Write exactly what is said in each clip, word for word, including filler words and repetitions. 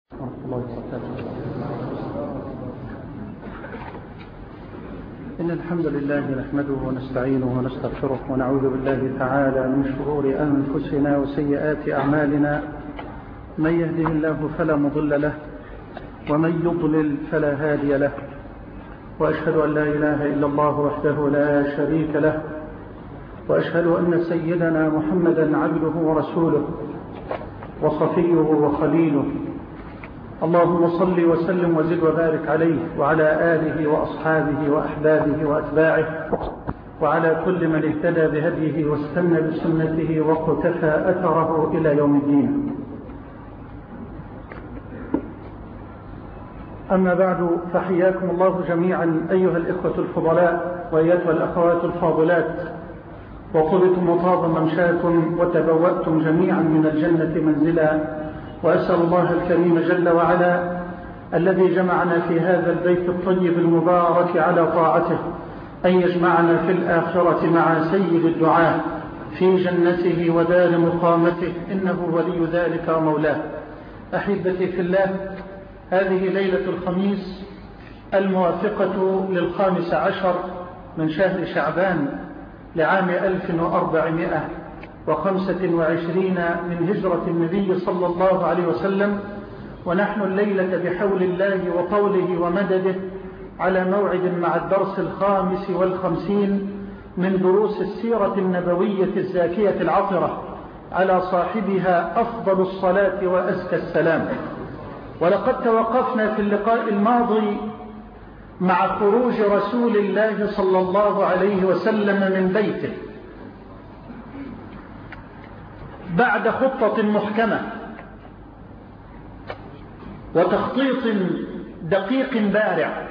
ورحمة الله وبركاته. إن الحمد لله نحمده ونستعينه ونستغفره ونعوذ بالله تعالى من شرور أنفسنا وسيئات أعمالنا. من يهده الله فلا مضل له ومن يضلل فلا هادي له، وأشهد أن لا إله إلا الله وحده لا شريك له، وأشهد أن سيدنا محمدا عبده ورسوله وصفيه وخليله. اللهم صل وسلم وزد وبارك عليه وعلى آله وأصحابه وأحبابه وأتباعه وعلى كل من اهتدى بهديه واستنى بسنته واقتفى أثره إلى يوم الدين. أما بعد، فحياكم الله جميعا أيها الإخوة الفضلاء وأيتها الأخوات الفاضلات، وطبتم وطاب ممشاكم وتبوأتم جميعا من الجنة منزلا. وأسأل الله الكريم جل وعلا الذي جمعنا في هذا البيت الطيب المبارك على طاعته أن يجمعنا في الآخرة مع سيد الدعاء في جنته ودار مقامته، إنه ولي ذلك ومولاه. أحبتي في الله، هذه ليلة الخميس الموافقة للخامس عشر من شهر شعبان لعام ألف وأربعمائة وخمسة وعشرين من هجرة النبي صلى الله عليه وسلم، ونحن الليلة بحول الله وطوله ومدده على موعد مع الدرس الخامس والخمسين من دروس السيرة النبوية الزاكية العطرة، على صاحبها أفضل الصلاة وأزكى السلام. ولقد توقفنا في اللقاء الماضي مع خروج رسول الله صلى الله عليه وسلم من بيته بعد خطة محكمة وتخطيط دقيق بارع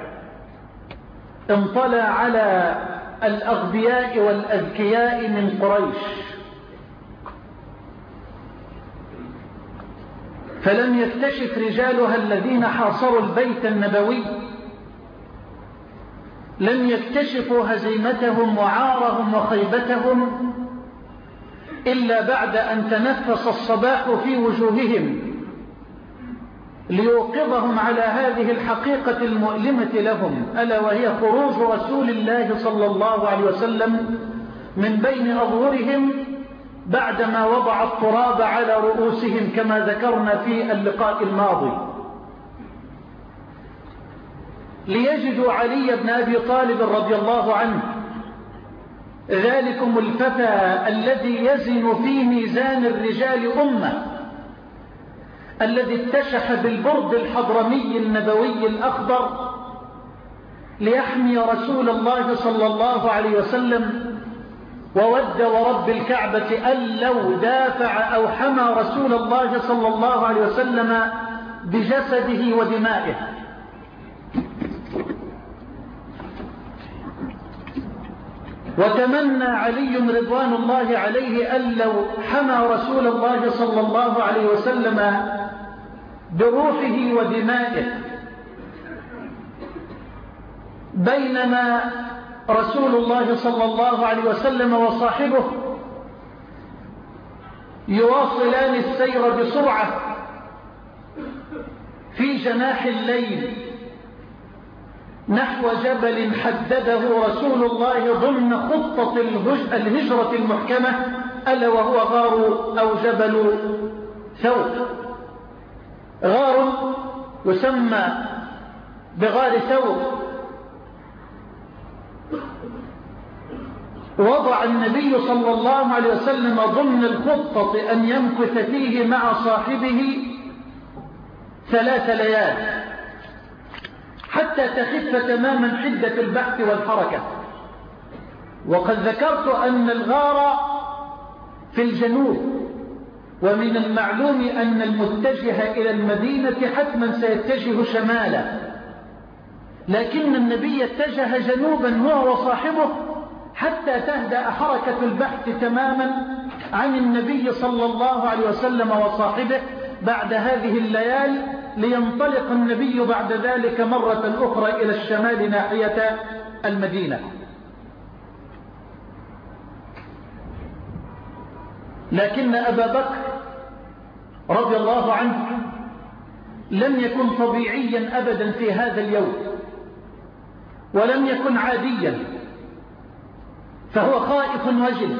انطلع على الأغبياء والأذكياء من قريش، فلم يكتشف رجالها الذين حاصروا البيت النبوي، لم يكتشفوا هزيمتهم وعارهم وخيبتهم إلا بعد أن تنفس الصباح في وجوههم ليوقظهم على هذه الحقيقة المؤلمة لهم، ألا وهي خروج رسول الله صلى الله عليه وسلم من بين أظهرهم بعدما وضع التراب على رؤوسهم كما ذكرنا في اللقاء الماضي، ليجدوا علي بن أبي طالب رضي الله عنه، ذلكم الفتى الذي يزن في ميزان الرجال أمة، الذي اتشح بالبرد الحضرمي النبوي الأخضر ليحمي رسول الله صلى الله عليه وسلم، وود ورب الكعبة أن لو دافع أو حمى رسول الله صلى الله عليه وسلم بجسده ودمائه. وتمنى علي رضوان الله عليه أن لو حمى رسول الله صلى الله عليه وسلم بروحه ودمائه، بينما رسول الله صلى الله عليه وسلم وصاحبه يواصلان السير بسرعة في جناح الليل نحو جبل حدده رسول الله ضمن خطة الهجرة المحكمة، ألا وهو غار أو جبل ثور. غار يسمى بغار ثور وضع النبي صلى الله عليه وسلم ضمن الخطة أن يمكث فيه مع صاحبه ثلاث ليال حتى تخف تماما حدة البحث والحركة. وقد ذكرت أن الغار في الجنوب، ومن المعلوم أن المتجه إلى المدينة حتما سيتجه شمالا، لكن النبي اتجه جنوبا هو وصاحبه حتى تهدأ حركة البحث تماما عن النبي صلى الله عليه وسلم وصاحبه بعد هذه الليالي، لينطلق النبي بعد ذلك مرة أخرى إلى الشمال ناحية المدينة. لكن أبا بكر رضي الله عنه لم يكن طبيعيا أبدا في هذا اليوم، ولم يكن عاديا، فهو خائف وجل.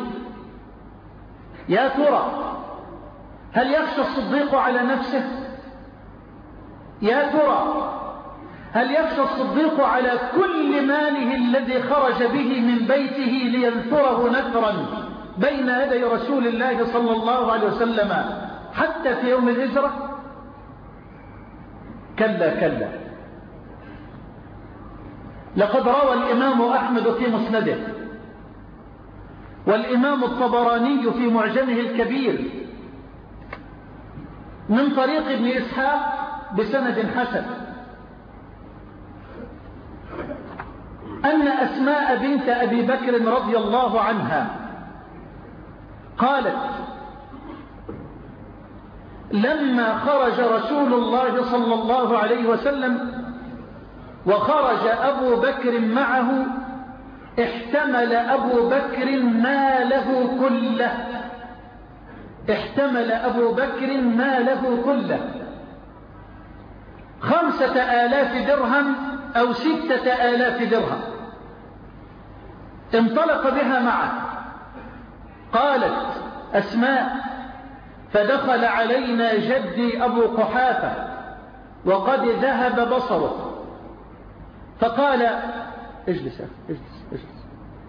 يا ترى هل يخشى الصديق على نفسه؟ يا ترى هل يخشى الصديق على كل ماله الذي خرج به من بيته لينثره نثرا بين يدي رسول الله صلى الله عليه وسلم حتى في يوم الهجرة؟ كلا كلا. لقد روى الإمام أحمد في مسنده، والإمام الطبراني في معجمه الكبير من طريق ابن إسحاق بسند حسن أن أسماء بنت أبي بكر رضي الله عنها قالت: لما خرج رسول الله صلى الله عليه وسلم وخرج أبو بكر معه احتمل أبو بكر ماله كله، احتمل أبو بكر ماله كله، خمسة آلاف درهم أو ستة آلاف درهم، انطلق بها معه. قالت أسماء: فدخل علينا جدي أبو قحافة وقد ذهب بصره، فقال: اجلس اجلس اجلس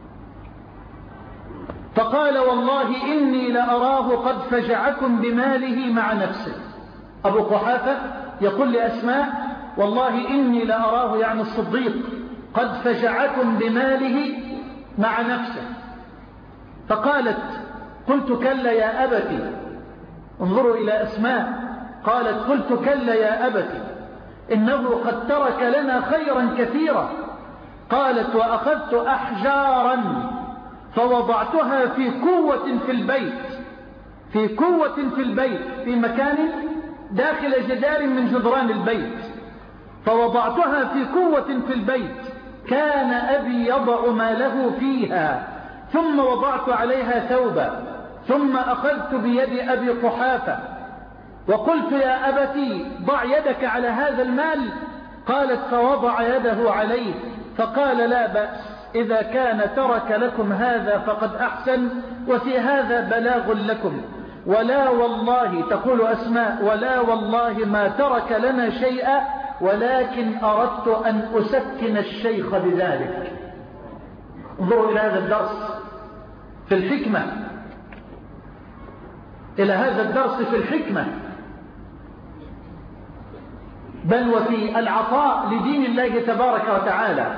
فقال: والله إني لأراه قد فجعكم بماله مع نفسه. أبو قحافة يقول لأسماء: والله إني لأراه، يعني الصديق، قد فجعكم بماله مع نفسه. فقالت: قلت: كلا يا أبتي. انظروا إلى أسماء، قالت: قلت: كلا يا أبتي، إنه قد ترك لنا خيرا كثيرا. قالت: وأخذت أحجارا فوضعتها في كوة في البيت، في كوة في البيت، في مكان داخل جدار من جدران البيت، فوضعتها في كوة في البيت، كان أبي يضع ماله فيها، ثم وضعت عليها ثوبا، ثم أخذت بيد أبي قحافة وقلت: يا أبتي ضع يدك على هذا المال. قالت: فوضع يده عليه، فقال: لا بأس، إذا كان ترك لكم هذا فقد أحسن، وفي هذا بلاغ لكم. ولا والله، تقول أسماء، ولا والله ما ترك لنا شيئا، ولكن أردت أن أسكن الشيخ بذلك. انظروا إلى هذا الدرس في الحكمة، إلى هذا الدرس في الحكمة، بل وفي العطاء لدين الله تبارك وتعالى.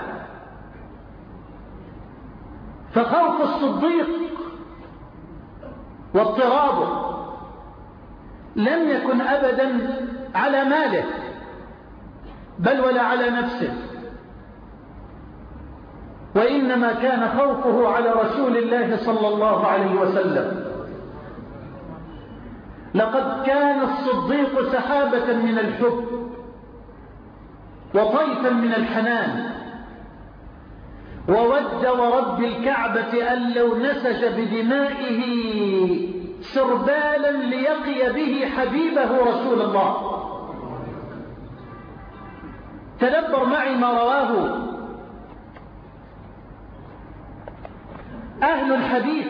فخوف الصديق واضطرابه لم يكن أبدا على ماله بل ولا على نفسه، وإنما كان خوفه على رسول الله صلى الله عليه وسلم. لقد كان الصديق سحابة من الحب وطيفا من الحنان، وود ورب الكعبة أن لو نسج بدمائه سربالا ليقي به حبيبه رسول الله. تدبر معي ما رواه أهل الحديث.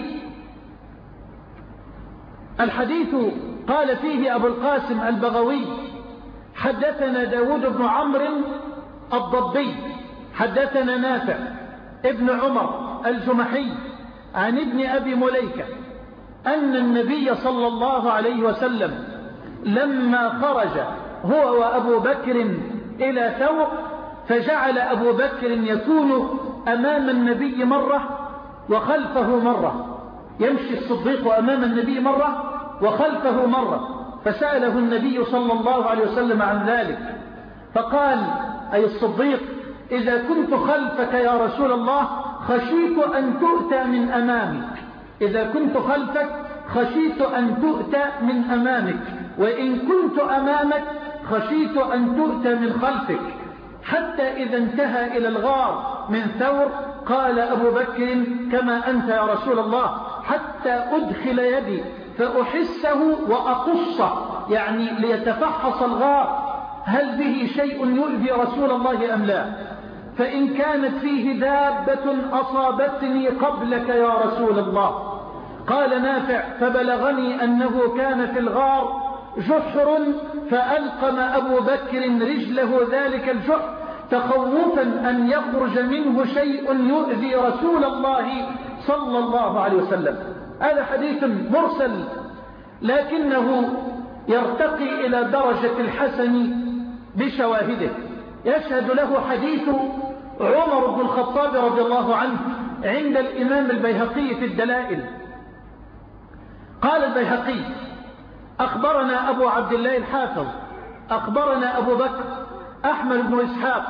الحديث قال فيه أبو القاسم البغوي: حدثنا داود بن عمرو الضبي، حدثنا نافع ابن عمر الجمحي عن ابن أبي مليكة أن النبي صلى الله عليه وسلم لما خرج هو وأبو بكر إلى ثور، فجعل أبو بكر يكون أمام النبي مرة وخلفه مرة، يمشي الصديق أمام النبي مرة وخلفه مرة. فسأله النبي صلى الله عليه وسلم عن ذلك، فقال: أي الصديق، إذا كنت خلفك يا رسول الله خشيت أن تؤتى من أمامك، إذا كنت خلفك خشيت أن تؤتى من أمامك، وإن كنت أمامك خشيت أن تؤتى من خلفك. حتى إذا انتهى إلى الغار من ثور قال أبو بكر: كما أنت يا رسول الله، حتى أدخل يدي فأحسه وأقصه، يعني ليتفحص الغار، هل به شيء يؤذي رسول الله أم لا؟ فإن كانت فيه دابة أصابتني قبلك يا رسول الله. قال نافع: فبلغني أنه كان في الغار جحر فألقم أبو بكر رجله ذلك الجحر تخوفا أن يخرج منه شيء يؤذي رسول الله صلى الله عليه وسلم. هذا حديث مرسل لكنه يرتقي إلى درجة الحسن بشواهده. يشهد له حديث عمر بن الخطاب رضي الله عنه عند الإمام البيهقي في الدلائل. قال البيهقي: أخبرنا أبو عبد الله الحافظ أخبرنا أبو بكر أحمد بن إسحاق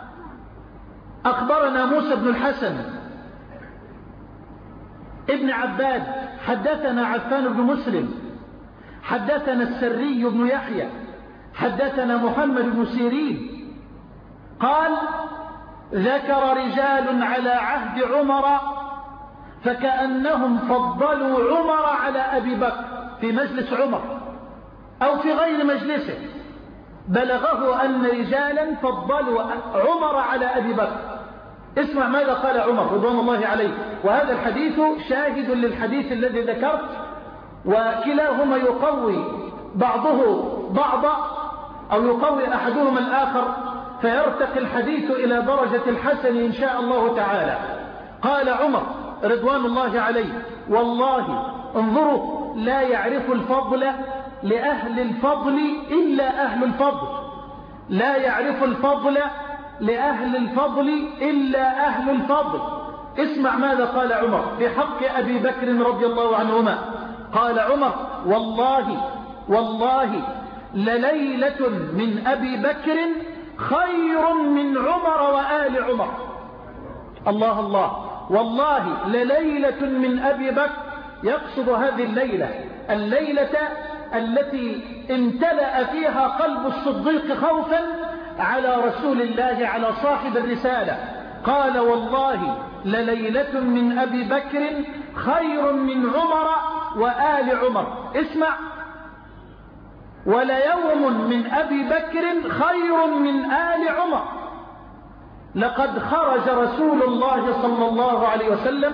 أخبرنا موسى بن الحسن ابن عباد حدثنا عفان بن مسلم حدثنا السري بن يحيى حدثنا محمد بن سيرين قال: ذكر رجال على عهد عمر فكأنهم فضلوا عمر على أبي بكر في مجلس عمر أو في غير مجلسه. بلغه أن رجالا فضلوا عمر على أبي بكر. اسمع ماذا قال عمر رضوان الله عليه، وهذا الحديث شاهد للحديث الذي ذكرت، وكلاهما يقوي بعضه بعضا أو يقوي أحدهما الآخر فيرتقي الحديث إلى درجة الحسن إن شاء الله تعالى. قال عمر رضوان الله عليه: والله انظروا، لا يعرف الفضل لأهل الفضل إلا أهل الفضل، لا يعرف الفضل لأهل الفضل إلا أهل الفضل. اسمع ماذا قال عمر في حق أبي بكر رضي الله عنهما. قال عمر: والله والله لليلة من أبي بكر خير من عمر وآل عمر. الله الله، والله لليلة من أبي بكر، يقصد هذه الليلة، الليلة التي امتلأ فيها قلب الصديق خوفا على رسول الله، على صاحب الرسالة. قال: والله لليلة من أبي بكر خير من عمر وآل عمر. اسمع: وليوم من أبي بكر خير من آل عمر. لقد خرج رسول الله صلى الله عليه وسلم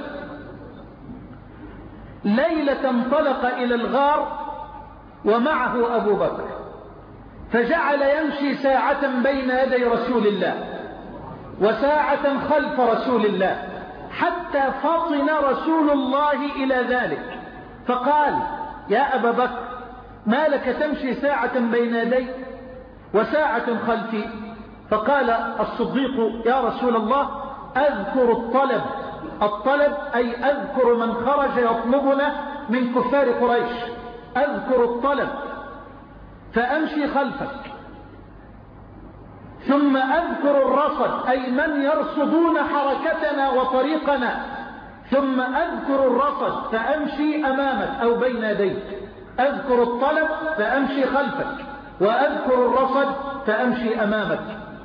ليلة انطلق إلى الغار ومعه أبو بكر، فجعل يمشي ساعة بين يدي رسول الله وساعة خلف رسول الله حتى فطن رسول الله إلى ذلك، فقال: يا أبا بكر، ما لك تمشي ساعة بين يدي وساعة خلفي؟ فقال الصديق: يا رسول الله، أذكر الطلب. الطلب أي أذكر من خرج يطلبنا من كفار قريش، أذكر الطلب فأمشي خلفك، ثم أذكر الرصد أي من يرصدون حركتنا وطريقنا، ثم أذكر الرصد فأمشي أمامك أو بين يديك. أذكر الطلب فأمشي خلفك، وأذكر الرصد فأمشي أمامك.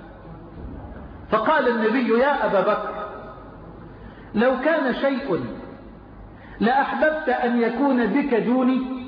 فقال النبي: يا أبا بكر، لو كان شيء لأحببت أن يكون بك دوني،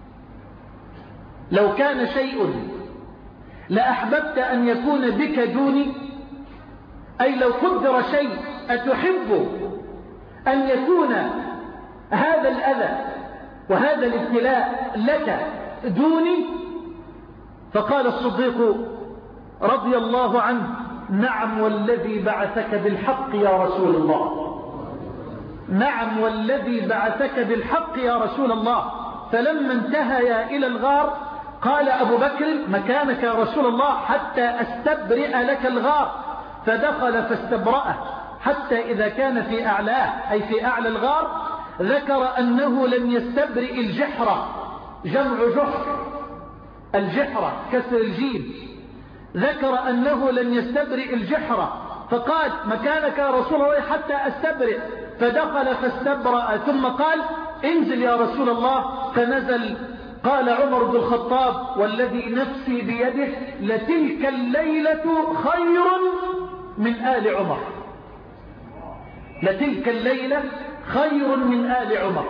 لو كان شيء لأحببت أن يكون بك دوني، أي لو قدر شيء أتحب أن يكون هذا الأذى وهذا الابتلاء لك دوني؟ فقال الصديق رضي الله عنه: نعم والذي بعثك بالحق يا رسول الله، نعم والذي بعثك بالحق يا رسول الله. فلما انتهيا إلى الغار قال أبو بكر: مكانك يا رسول الله حتى أستبرئ لك الغار. فدخل فاستبرأه حتى إذا كان في أعلاه أي في أعلى الغار ذكر أنه لم يستبرئ الجحرة، جمع جحر، الجحرة كسر الجيم، ذكر أنه لم يستبرئ الجحرة، فقال: مكانك يا رسول الله حتى أستبرئ. فدخل فاستبرأ ثم قال: انزل يا رسول الله، فنزل. قال عمر بن الخطاب: والذي نفسي بيده لتلك الليلة خير من آل عمر، لتلك الليلة خير من آل عمر.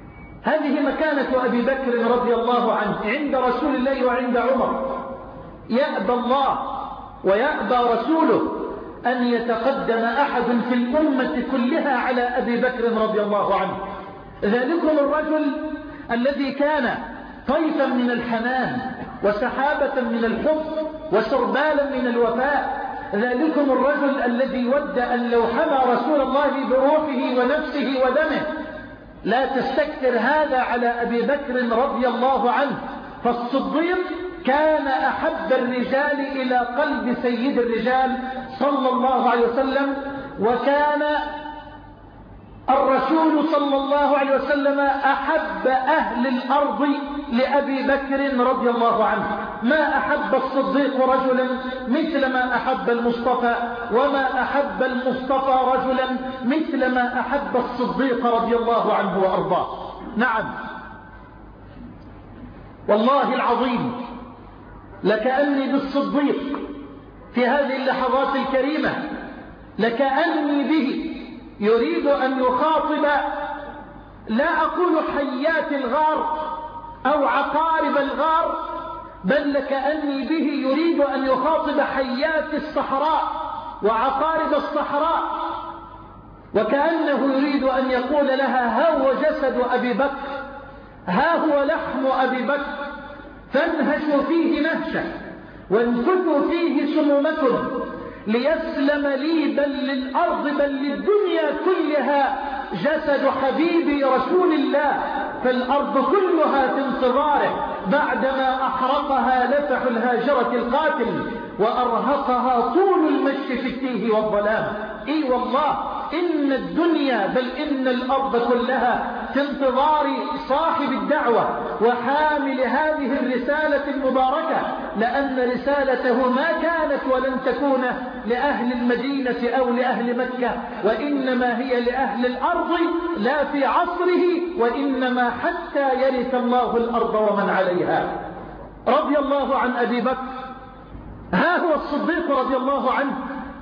هذه مكانة أبي بكر رضي الله عنه عند رسول الله وعند عمر. يأبى الله ويأبى رسوله أن يتقدم أحد في الأمة كلها على أبي بكر رضي الله عنه. ذلكم الرجل الذي كان طيفا من الحنان وسحابة من الحب وسربالا من الوفاء، ذلكم الرجل الذي ود أن لو حمى رسول الله بروحه ونفسه ودمه لا تستكثر هذا على أبي بكر رضي الله عنه. فالصديق كان أحب الرجال إلى قلب سيد الرجال صلى الله عليه وسلم، وكان الرسول صلى الله عليه وسلم أحب أهل الأرض لأبي بكر رضي الله عنه. ما أحب الصديق رجلا مثل ما أحب المصطفى، وما أحب المصطفى رجلا مثل ما أحب الصديق رضي الله عنه وأرضاه. نعم والله العظيم لكأني بالصديق في هذه اللحظات الكريمة، لكأني به يريد أن يخاطب لا أقول حيات الغار أو عقارب الغار، بل لكأني به يريد أن يخاطب حيات الصحراء وعقارب الصحراء، وكأنه يريد أن يقول لها ها هو جسد أبي بكر، ها هو لحم أبي بكر، فانهشوا فيه نهشة وانفتوا فيه سمومة ليسلم لي بل للأرض بل للدنيا كلها جسد حبيبي رسول الله، فالأرض كلها في انتظاره بعدما أحرقها لفح الهاجرة القاتل وأرهقها طول المشي في التيه والظلام. إي والله إن الدنيا بل إن الأرض كلها في انتظار صاحب الدعوة وحامل هذه الرسالة المباركة، لأن رسالته ما كانت ولن تكون لأهل المدينة أو لأهل مكة، وإنما هي لأهل الأرض لا في عصره، وإنما حتى يرث الله الأرض ومن عليها. رضي الله عن أبي بكر. ها هو الصديق رضي الله عنه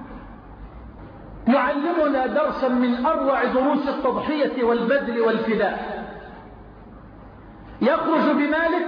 يعلمنا درسا من أروع دروس التضحية والبذل والفداء. يخرج بماله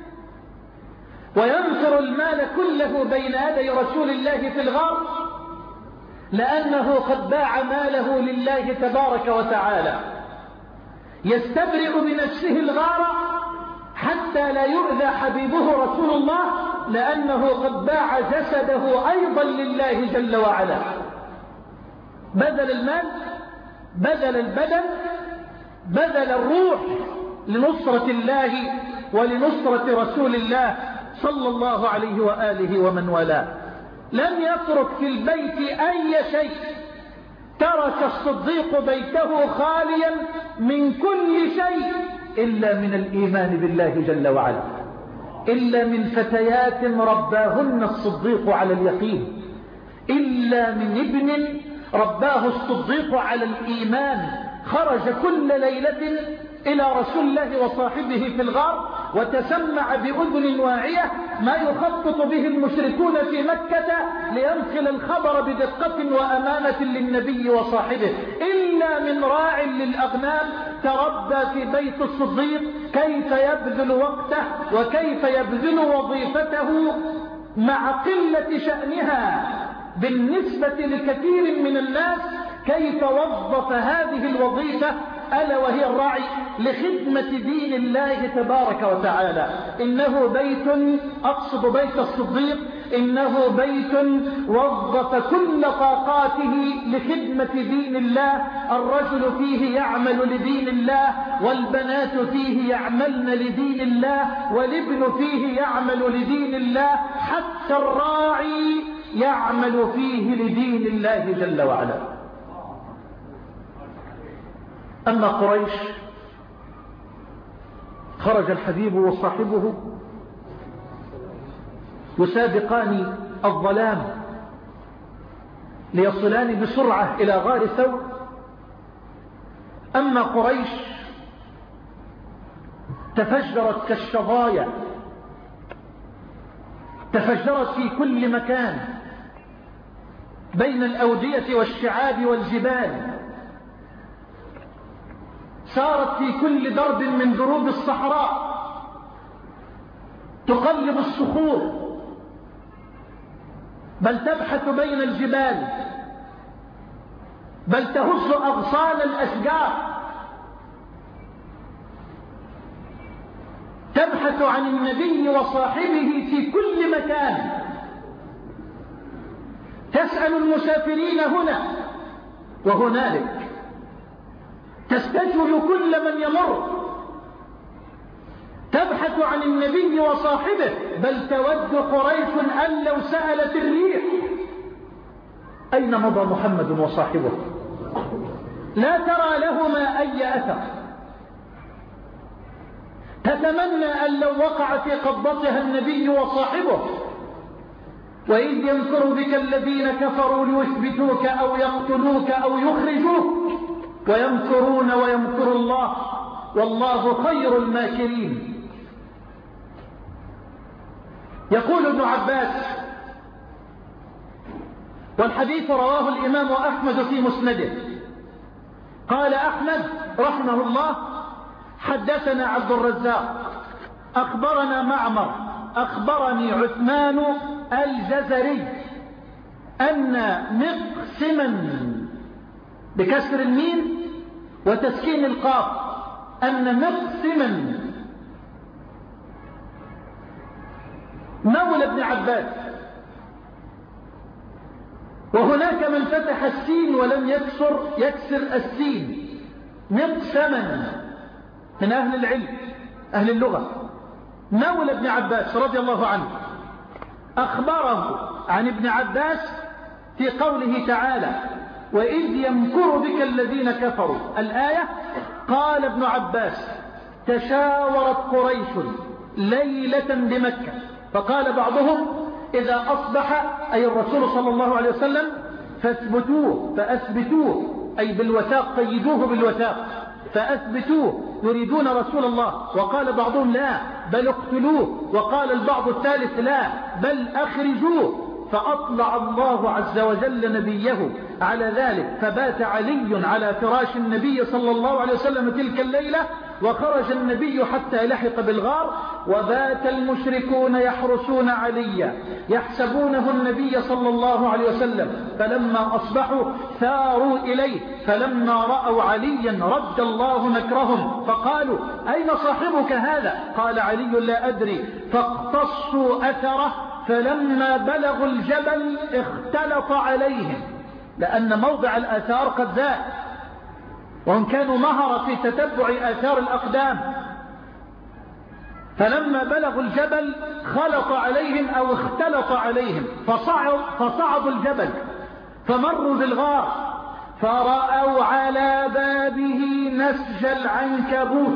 وينثر المال كله بين يدي رسول الله في الغار، لأنه قد باع ماله لله تبارك وتعالى. يستبرئ بنفسه الغار حتى لا يؤذى حبيبه رسول الله، لأنه قد باع جسده أيضا لله جل وعلا. بذل المال، بذل البدن، بذل الروح لنصرة الله ولنصرة رسول الله صلى الله عليه وآله ومن والاه. لم يترك في البيت أي شيء. ترك الصديق بيته خاليا من كل شيء إلا من الإيمان بالله جل وعلا، إلا من فتيات رباهن الصديق على اليقين، إلا من ابن رباه الصديق على الإيمان. خرج كل ليلة إلى رسول الله وصاحبه في الغار وتسمع بأذن واعية ما يخطط به المشركون في مكة لينقل الخبر بدقة وأمانة للنبي وصاحبه. إلا من راع للأغنام تربى في بيت الصديق كيف يبذل وقته وكيف يبذل وظيفته مع قلة شأنها بالنسبة لكثير من الناس، كيف وظف هذه الوظيفة ألا وهي الراعي لخدمة دين الله تبارك وتعالى. إنه بيت، أقصد بيت الصديق، إنه بيت وظف كل طاقاته لخدمة دين الله. الرجل فيه يعمل لدين الله، والبنات فيه يعملن لدين الله، والابن فيه يعمل لدين الله، حتى الراعي يعمل فيه لدين الله جل وعلا. أما قريش خرج الحبيب وصاحبه يسابقان الظلام ليصلان بسرعة إلى غار ثور. أما قريش تفجرت كالشظايا، تفجرت في كل مكان بين الأودية والشعاب والجبال، سارت في كل درب من دروب الصحراء، تقلب الصخور بل تبحث بين الجبال، بل تهز أغصان الأشجار، تبحث عن النبي وصاحبه في كل مكان، تسأل المسافرين هنا وهنالك، تستجوب كل من يمر، تبحث عن النبي وصاحبه، بل تود قريش أن لو سألت الريح أين مضى محمد وصاحبه لا ترى لهما أي أثر، تتمنى أن لو وقع في قبضتها النبي وصاحبه. وإذ يمكر بك الذين كفروا ليثبتوك أو يقتلوك أو يخرجوك ويمكرون ويمكر الله والله خير الماكرين. يقول ابن عباس، والحديث رواه الإمام أحمد في مسنده، قال أحمد رحمه الله: حدثنا عبد الرزاق أخبرنا معمر أخبرني عثمان الجزري أن مقسما بكسر الميم وتسكين القاف، أن مقسما مولى ابن عباس، وهناك من فتح السين ولم يكسر يكسر السين، مقسما من أهل العلم أهل اللغة، مولى ابن عباس رضي الله عنه، أخبره عن ابن عباس في قوله تعالى: وإذ يمكر بك الذين كفروا، الآية. قال ابن عباس: تشاورت قريش ليلة بمكة، فقال بعضهم: إذا أصبح أي الرسول صلى الله عليه وسلم فاثبتوه فأثبتوه، أي بالوثاق، قيدوه بالوثاق فأثبتوه، يريدون رسول الله. وقال بعضهم: لا بل اقتلوه. وقال البعض الثالث: لا بل أخرجوه. فأطلع الله عز وجل نبيه على ذلك، فبات علي على فراش النبي صلى الله عليه وسلم تلك الليلة، وخرج النبي حتى لحق بالغار، وبات المشركون يحرسون عليا يحسبونه النبي صلى الله عليه وسلم، فلما أصبحوا ثاروا إليه، فلما رأوا عليا رد الله مكرهم، فقالوا: أين صاحبك هذا؟ قال علي: لا أدري. فاقتصوا أثره، فلما بلغوا الجبل اختلط عليهم، لأن موضع الآثار قد ذاق، وهم كانوا مهرة في تتبع آثار الأقدام. فلما بلغوا الجبل خلط عليهم أو اختلط عليهم، فصعد فصعدوا الجبل فمروا بالغار، فرأوا على بابه نسج العنكبوت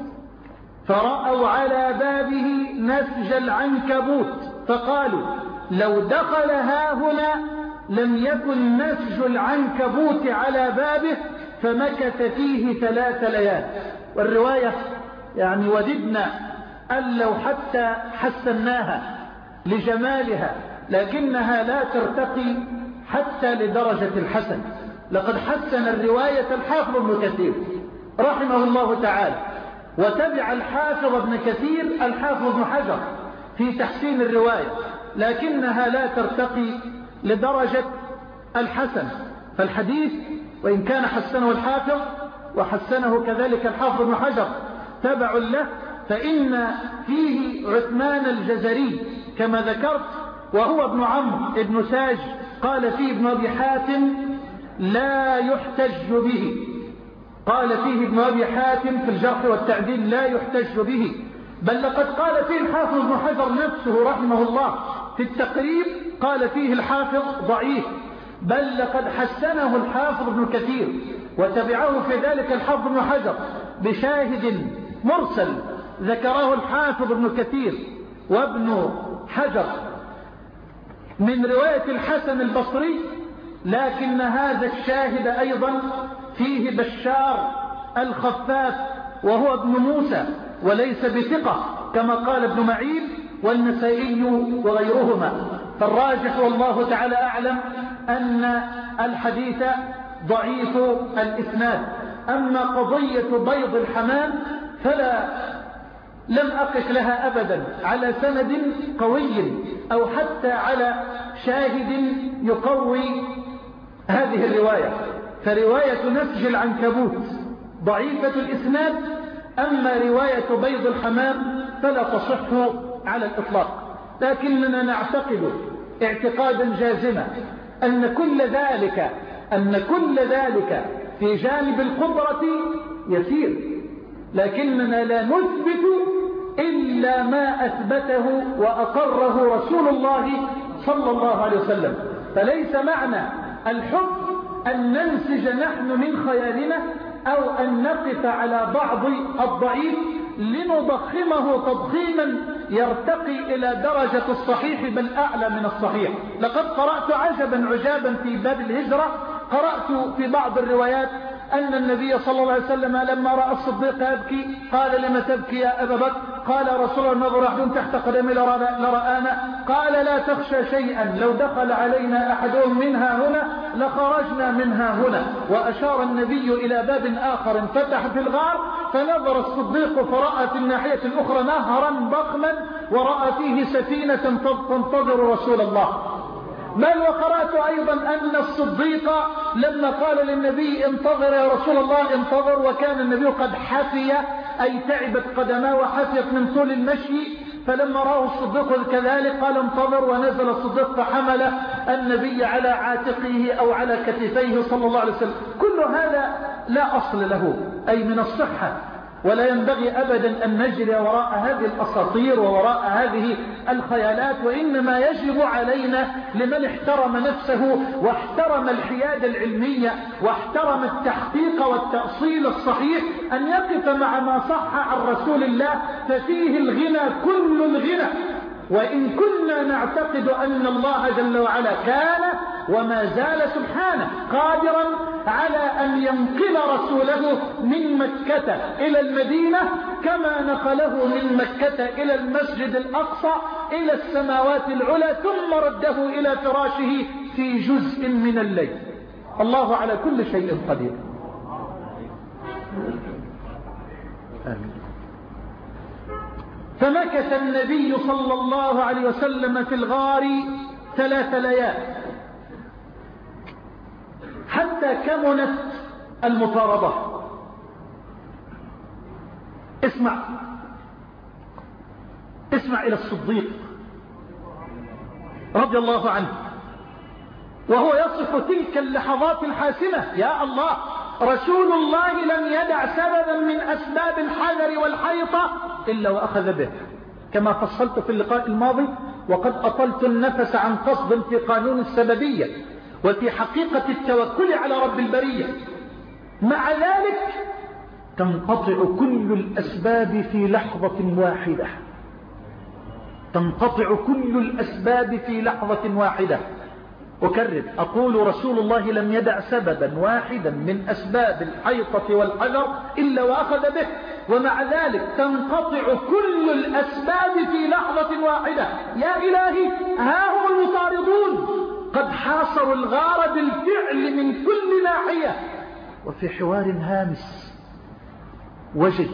فرأوا على بابه نسج العنكبوت فقالوا: لو دخل هاهنا لم يكن نسج العنكبوت على بابه، فمكث فيه ثلاث ليال. والرواية يعني وددنا أن لو حتى حسناها لجمالها، لكنها لا ترتقي حتى لدرجة الحسن. لقد حسن الرواية الحافظ ابن كثير رحمه الله تعالى، وتبع الحافظ ابن كثير الحافظ ابن حجر في تحسين الرواية، لكنها لا ترتقي لدرجة الحسن. فالحديث وإن كان حسنه الحافظ وحسنه كذلك الحافظ ابن حجر تبع له، فإن فيه عثمان الجزري كما ذكرت، وهو ابن عمرو ابن ساج، قال فيه ابن أبي حاتم: لا يحتج به. قال فيه ابن أبي حاتم في الجرح والتعديل: لا يحتج به. بل لقد قال فيه الحافظ ابن حجر نفسه رحمه الله في التقريب، قال فيه الحافظ ضعيف. بل لقد حسنه الحافظ ابن كثير، وتبعه في ذلك الحافظ ابن حجر بشاهد مرسل ذكره الحافظ ابن كثير وابن حجر من رواية الحسن البصري، لكن هذا الشاهد أيضا فيه بشار الخفاف وهو ابن موسى، وليس بثقة كما قال ابن معين والنسائي وغيرهما. فالراجح والله تعالى أعلم أن الحديث ضعيف الإسناد. أما قضية بيض الحمام فلا لم أقف لها أبدا على سند قوي أو حتى على شاهد يقوي هذه الرواية. فرواية نسج العنكبوت ضعيفة الإسناد، أما رواية بيض الحمام فلا تصح على الإطلاق. لكننا نعتقد اعتقادا جازما أن كل ذلك أن كل ذلك في جانب القدرة يسير، لكننا لا نثبت إلا ما أثبته وأقره رسول الله صلى الله عليه وسلم. فليس معنى الحب أن ننسج نحن من خيالنا أو أن نقف على بعض الضعيف لنضخمه تضخيما يرتقي إلى درجة الصحيح بل أعلى من الصحيح. لقد قرأت عجبا عجابا في باب الهجرة، قرأت في بعض الروايات أن النبي صلى الله عليه وسلم لما رأى الصديق يبكي قال: لما تبكي يا أبا بكر؟ قال: رسول الله نظر أحد تحت قدمي لرآنا. قال: لا تخشى شيئا، لو دخل علينا أحدهم منها هنا لخرجنا منها هنا. وأشار النبي إلى باب آخر فتح في الغار، فنظر الصديق فرأى في الناحية الأخرى نهرا ضخما ورأى فيه سفينة تنتظر رسول الله. بل وقرأت أيضا أن الصديق لما قال للنبي: انتظر يا رسول الله انتظر، وكان النبي قد حفي أي تعبت قدماه وحفيت من طول المشي، فلما رأوا الصديق كذلك قال انتظر، ونزل الصديق فحمل النبي على عاتقه أو على كتفيه صلى الله عليه وسلم. كل هذا لا أصل له أي من الصحة، ولا ينبغي أبدا أن نجري وراء هذه الأساطير ووراء هذه الخيالات، وإنما يجب علينا لمن احترم نفسه واحترم الحيادة العلمية واحترم التحقيق والتأصيل الصحيح أن يقف مع ما صح عن رسول الله، ففيه الغنى كل الغنى. وإن كنا نعتقد أن الله جل وعلا كان وما زال سبحانه قادرا على أن ينقل رسوله من مكة إلى المدينة كما نقله من مكة إلى المسجد الأقصى إلى السماوات العلى ثم رده إلى فراشه في جزء من الليل. الله على كل شيء قدير. آمين. فمكث النبي صلى الله عليه وسلم في الغار ثلاث ليال حتى كمنت المطاردة. اسمع اسمع إلى الصديق رضي الله عنه وهو يصف تلك اللحظات الحاسمة. يا الله، رسول الله لم يدع سببا من أسباب الحذر والحيطة إلا وأخذ به، كما فصلت في اللقاء الماضي، وقد أطلت النفس عن قصد في قانون السببية وفي حقيقة التوكل على رب البرية. مع ذلك تنقطع كل الأسباب في لحظة واحدة، تنقطع كل الأسباب في لحظة واحدة. أكرر أقول رسول الله لم يدع سببا واحدا من أسباب الحيطة والحذر إلا وأخذ به، ومع ذلك تنقطع كل الأسباب في لحظة واحدة. يا إلهي، ها هم المطاردون قد حاصروا الغار بالفعل من كل ناحية. وفي حوار هامس وجد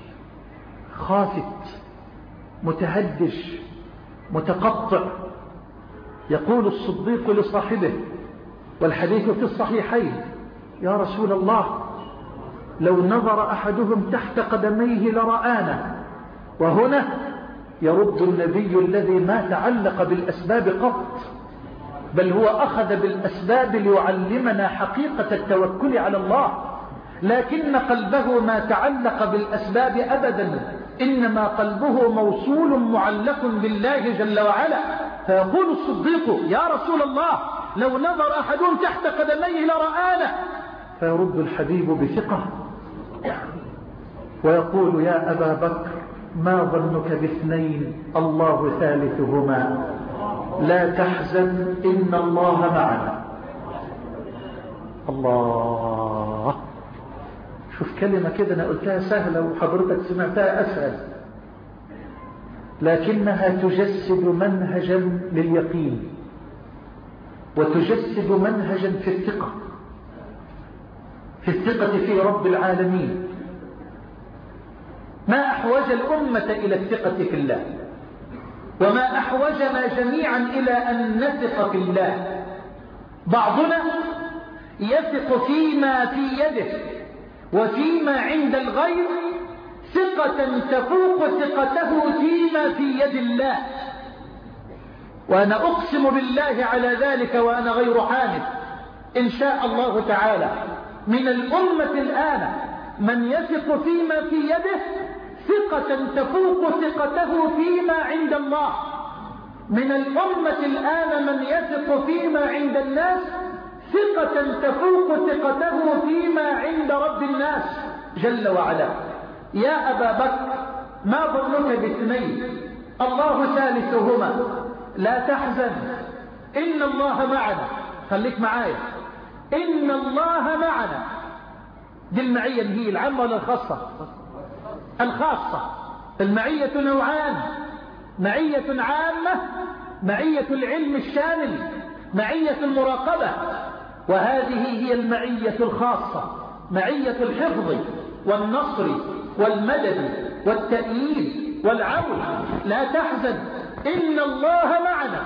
خافت متهدج متقطع يقول الصديق لصاحبه والحديث في الصحيحين: يا رسول الله، لو نظر أحدهم تحت قدميه لرآنا. وهنا يرد النبي الذي ما تعلق بالأسباب قط، بل هو أخذ بالأسباب ليعلمنا حقيقة التوكل على الله، لكن قلبه ما تعلق بالأسباب أبدا، إنما قلبه موصول معلق بالله جل وعلا. فيقول الصديق: يا رسول الله، لو نظر أحدهم تحت قدميه لرآنا. فيرد الحبيب بثقة ويقول: يا أبا بكر، ما ظنك باثنين الله ثالثهما، لا تحزن إن الله معنا. الله، شوف كلمة كده أنا قلتها سهلة وحضرتك سمعتها أسهل، لكنها تجسد منهجا لليقين وتجسد منهجا في الثقة في الثقة في رب العالمين. ما أحوج الأمة إلى الثقة في الله؟ وما أحوجنا جميعا إلى أن نثق في الله. بعضنا يثق فيما في يده وفيما عند الغير ثقة تفوق ثقته فيما في يد الله، وأنا أقسم بالله على ذلك وأنا غير حانث إن شاء الله تعالى من الأمة الآن من يثق فيما في يده ثقة تفوق ثقته فيما عند الله، من الأمة الآن من يثق فيما عند الناس ثقة تفوق ثقته فيما عند رب الناس جل وعلا. يا أبا بكر ما ظنك باثنين الله ثالثهما لا تحزن إن الله معنا. خليك معايا، إن الله معنا. دي المعية هي العامة ولا الخاصة؟ الخاصة. المعية نوعان، معية عامة، معية العلم الشامل، معية المراقبة، وهذه هي المعية الخاصة، معية الحفظ والنصر والمدد والتأييد والعون. لا تحزن إن الله معنا.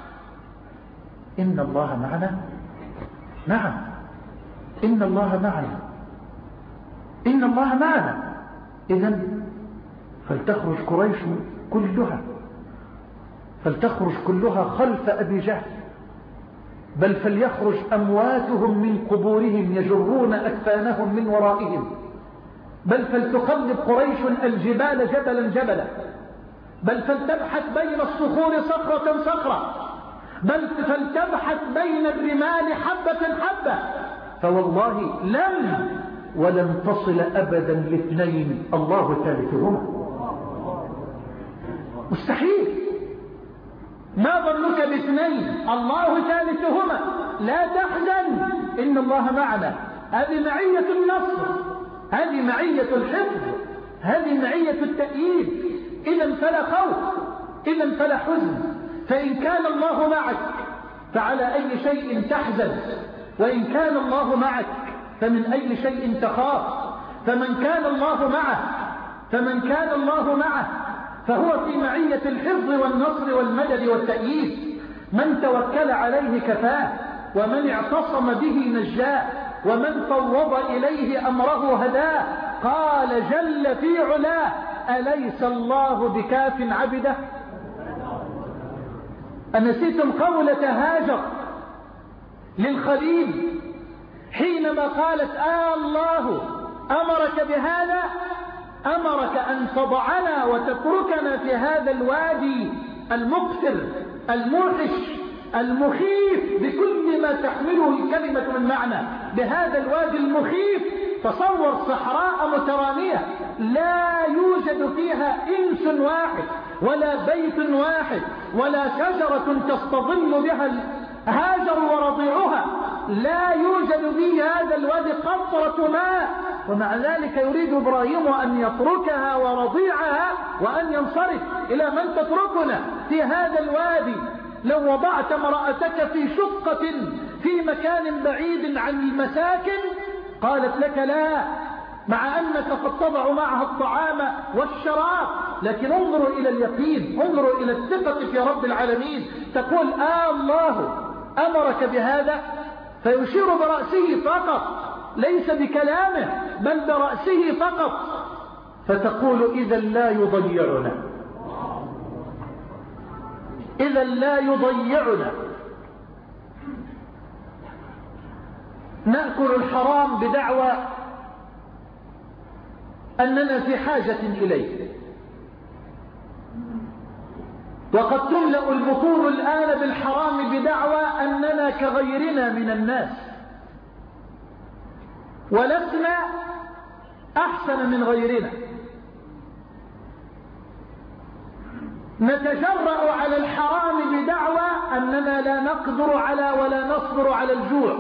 إن الله معنا؟ نعم، إن الله معنا، إن الله معنا. إذن فلتخرج قريش كلها، فلتخرج كلها خلف أبي جهل، بل فليخرج أمواتهم من قبورهم يجرون أكفانهم من ورائهم، بل فلتقلب قريش الجبال جبلا جبلا، بل فلتبحث بين الصخور صخرة صخرة، بل فلتبحث بين الرمال حبة حبة. فوالله لم ولن تصل أبدا لاثنين الله ثالثهما، مستحيل. ما ظنك باثنين الله ثالثهما لا تحزن إن الله معنا. هذه معية النصر، هذه معية الحفظ، هذه معية التأييد. إذا فلا خوف، إذا فلا حزن. فإن كان الله معك فعلى أي شيء تحزن، وإن كان الله معك فمن أي شيء تخاف. فمن كان الله معه فمن كان الله معه فهو في معية الحفظ والنصر والمدد والتأييد. من توكل عليه كفاه، ومن اعتصم به نجاه، ومن فوض إليه أمره هداه. قال جل في علاه أليس الله بكاف عبده؟ أنسيتم قولة هاجر للخليل حينما قالت آه الله أمرك بهذا؟ أمرك أن تضعنا وتتركنا في هذا الوادي المقفر الموحش المخيف بكل ما تحمله الكلمة من معنى، بهذا الوادي المخيف. تصور صحراء مترامية لا يوجد فيها إنس واحد ولا بيت واحد ولا شجرة تستظل بها هاجر ورضيعها، لا يوجد في هذا الوادي قطرة ماء، ومع ذلك يريد إبراهيم أن يتركها ورضيعها وأن ينصرف. إلى من تتركنا في هذا الوادي؟ لو وضعت امرأتك في شقة في مكان بعيد عن المساكن قالت لك لا، مع أنك قد تضع معها الطعام والشراب. لكن انظروا إلى اليقين، انظروا إلى الثقة في رب العالمين. تقول آه الله أمرك بهذا، فيشير برأسه فقط، ليس بكلامه بل برأسه فقط. فتقول إذا لا يضيعنا، إذا لا يضيعنا. نأكل الحرام بدعوى أننا في حاجة إليه، وقد تملأ البطون الآن بالحرام بدعوى أننا كغيرنا من الناس، ولسنا أحسن من غيرنا. نتجرأ على الحرام بدعوى أننا لا نقدر على ولا نصبر على الجوع،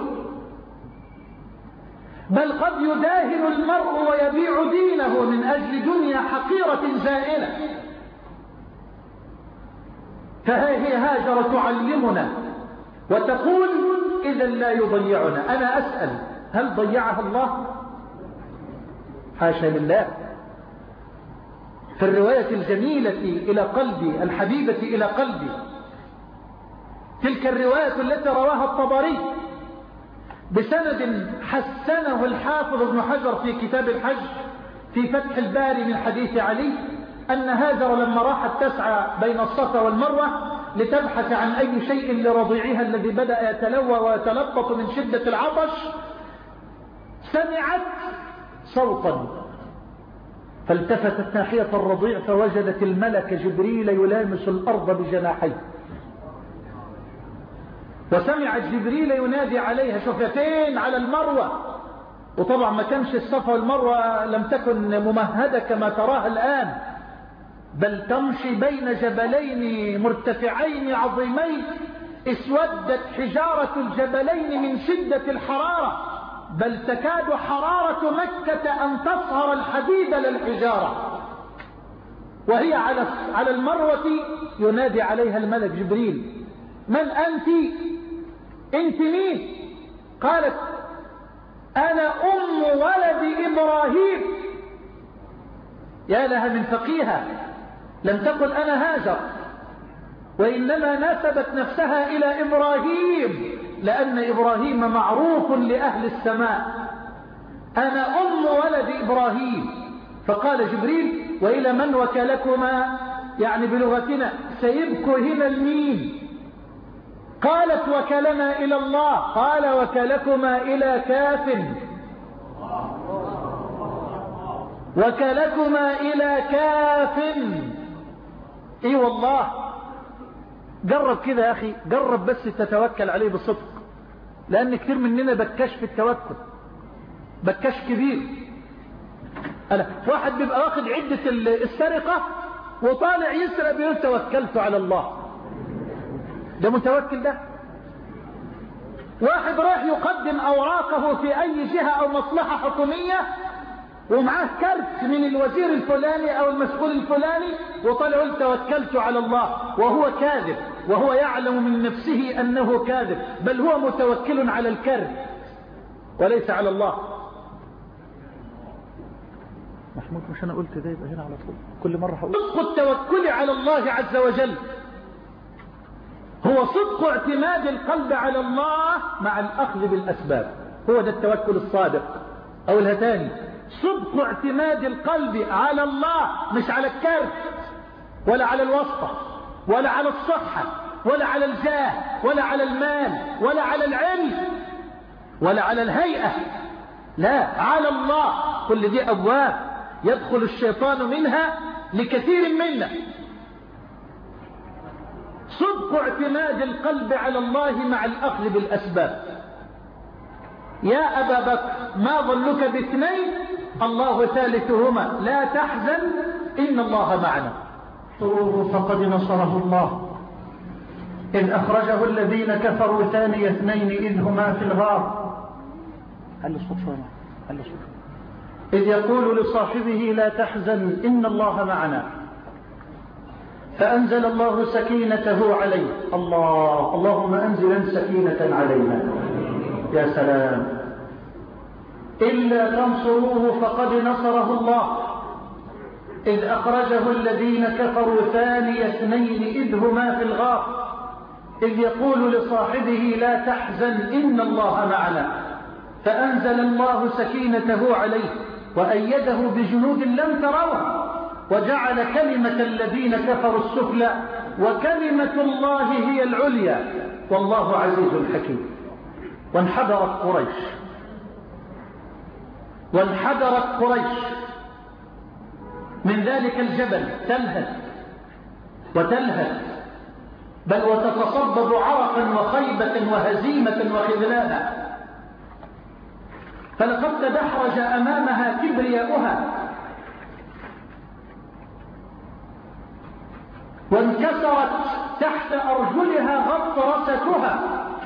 بل قد يداهن المرء ويبيع دينه من أجل دنيا حقيرة زائلة. فها هي هاجر تعلمنا وتقول إذا لا يضيعنا. أنا أسأل هل ضيعها الله؟ حاشا لله. في الرواية الجميلة إلى قلبي الحبيبة إلى قلبي، تلك الرواية التي رواها الطبري بسند حسنه الحافظ ابن حجر في كتاب الحج في فتح الباري من حديث علي أن هاجر لما راحت تسعى بين الصفا والمروة لتبحث عن أي شيء لرضيعها الذي بدأ يتلوى ويتلقط من شدة العطش سمعت صوتا فالتفتت ناحية الرضيع فوجدت الملك جبريل يلامس الأرض بجناحيه، وسمعت جبريل ينادي عليها شفتين على المروة. وطبعا ما كانش الصفا والمروة لم تكن ممهدة كما تراها الآن، بل تمشي بين جبلين مرتفعين عظيمين اسودت حجارة الجبلين من شدة الحرارة، بل تكاد حرارة مكة أن تصهر الحديد للحجارة، وهي على على المروة ينادي عليها الملك جبريل: من أنت؟ أنت مين؟ قالت: أنا أم ولد إبراهيم. يا لها من فقيهة، لم تقل أنا هاجر، وإنما نسبت نفسها إلى إبراهيم، لأن إبراهيم معروف لأهل السماء. أنا أم ولد إبراهيم. فقال جبريل: وإلى من وكلكما؟ يعني بلغتنا سيبكوا هنا الميم. قالت: وكلنا إلى الله. قال: وكلكما إلى كاف، وكلكما إلى كاف. اي والله، جرب كده يا أخي، جرب بس تتوكل عليه بصدق، لأن كتير مننا بكاش في التوكل، بكاش كبير. ألا واحد بيبقى واخد عدة السرقة وطالع يسرق بيقول توكلت على الله، ده متوكل ده؟ واحد راح يقدم أوراقه في أي جهة أو مصلحة حكومية ومعاه كارت من الوزير الفلاني أو المسؤول الفلاني وطلع يقول توكلت على الله، وهو كاذب، وهو يعلم من نفسه أنه كاذب، بل هو متوكل على الكارت وليس على الله. محمود مش أنا قلت ده يبقى هنا على طول، كل مرة هقول صدق التوكل على الله عز وجل هو صدق اعتماد القلب على الله مع الأخذ بالأسباب، هو ده التوكل الصادق. أو الهتاني، صدق اعتماد القلب على الله، مش على الكارت ولا على الواسطة ولا على الصحة ولا على الجاه ولا على المال ولا على العلم ولا على الهيئة، لا، على الله. كل دي أبواب يدخل الشيطان منها لكثير منا. صدق اعتماد القلب على الله مع الأخذ بالأسباب. يا أبا بكر ما ظنك باثنين الله ثالثهما لا تحزن إن الله معنا. فقد نصره الله إذ أخرجه الذين كفروا ثاني اثنين إذ هما في الغار. هل الصوت شوية؟ هل الصوت؟ إذ يقول لصاحبه لا تحزن إن الله معنا، فأنزل الله سكينته عليه. الله اللهم أنزلا سكينة علينا. يا سلام. إلا تنصروه فقد نصره الله إذ أخرجه الذين كفروا ثاني اثنين إذ هما في الغار إذ يقول لصاحبه لا تحزن إن الله معنا، فأنزل الله سكينته عليه وأيده بجنود لم تروها وجعل كلمة الذين كفروا السفلى وكلمة الله هي العليا والله عزيز حكيم. وانحدرت قريش وانحدرت قريش من ذلك الجبل تلهث وتلهث، بل وتتصبب عرقا وخيبة وهزيمة وخذلانا، فلقد تدحرج أمامها كبرياؤها وانكسرت تحت أرجلها غطرستها،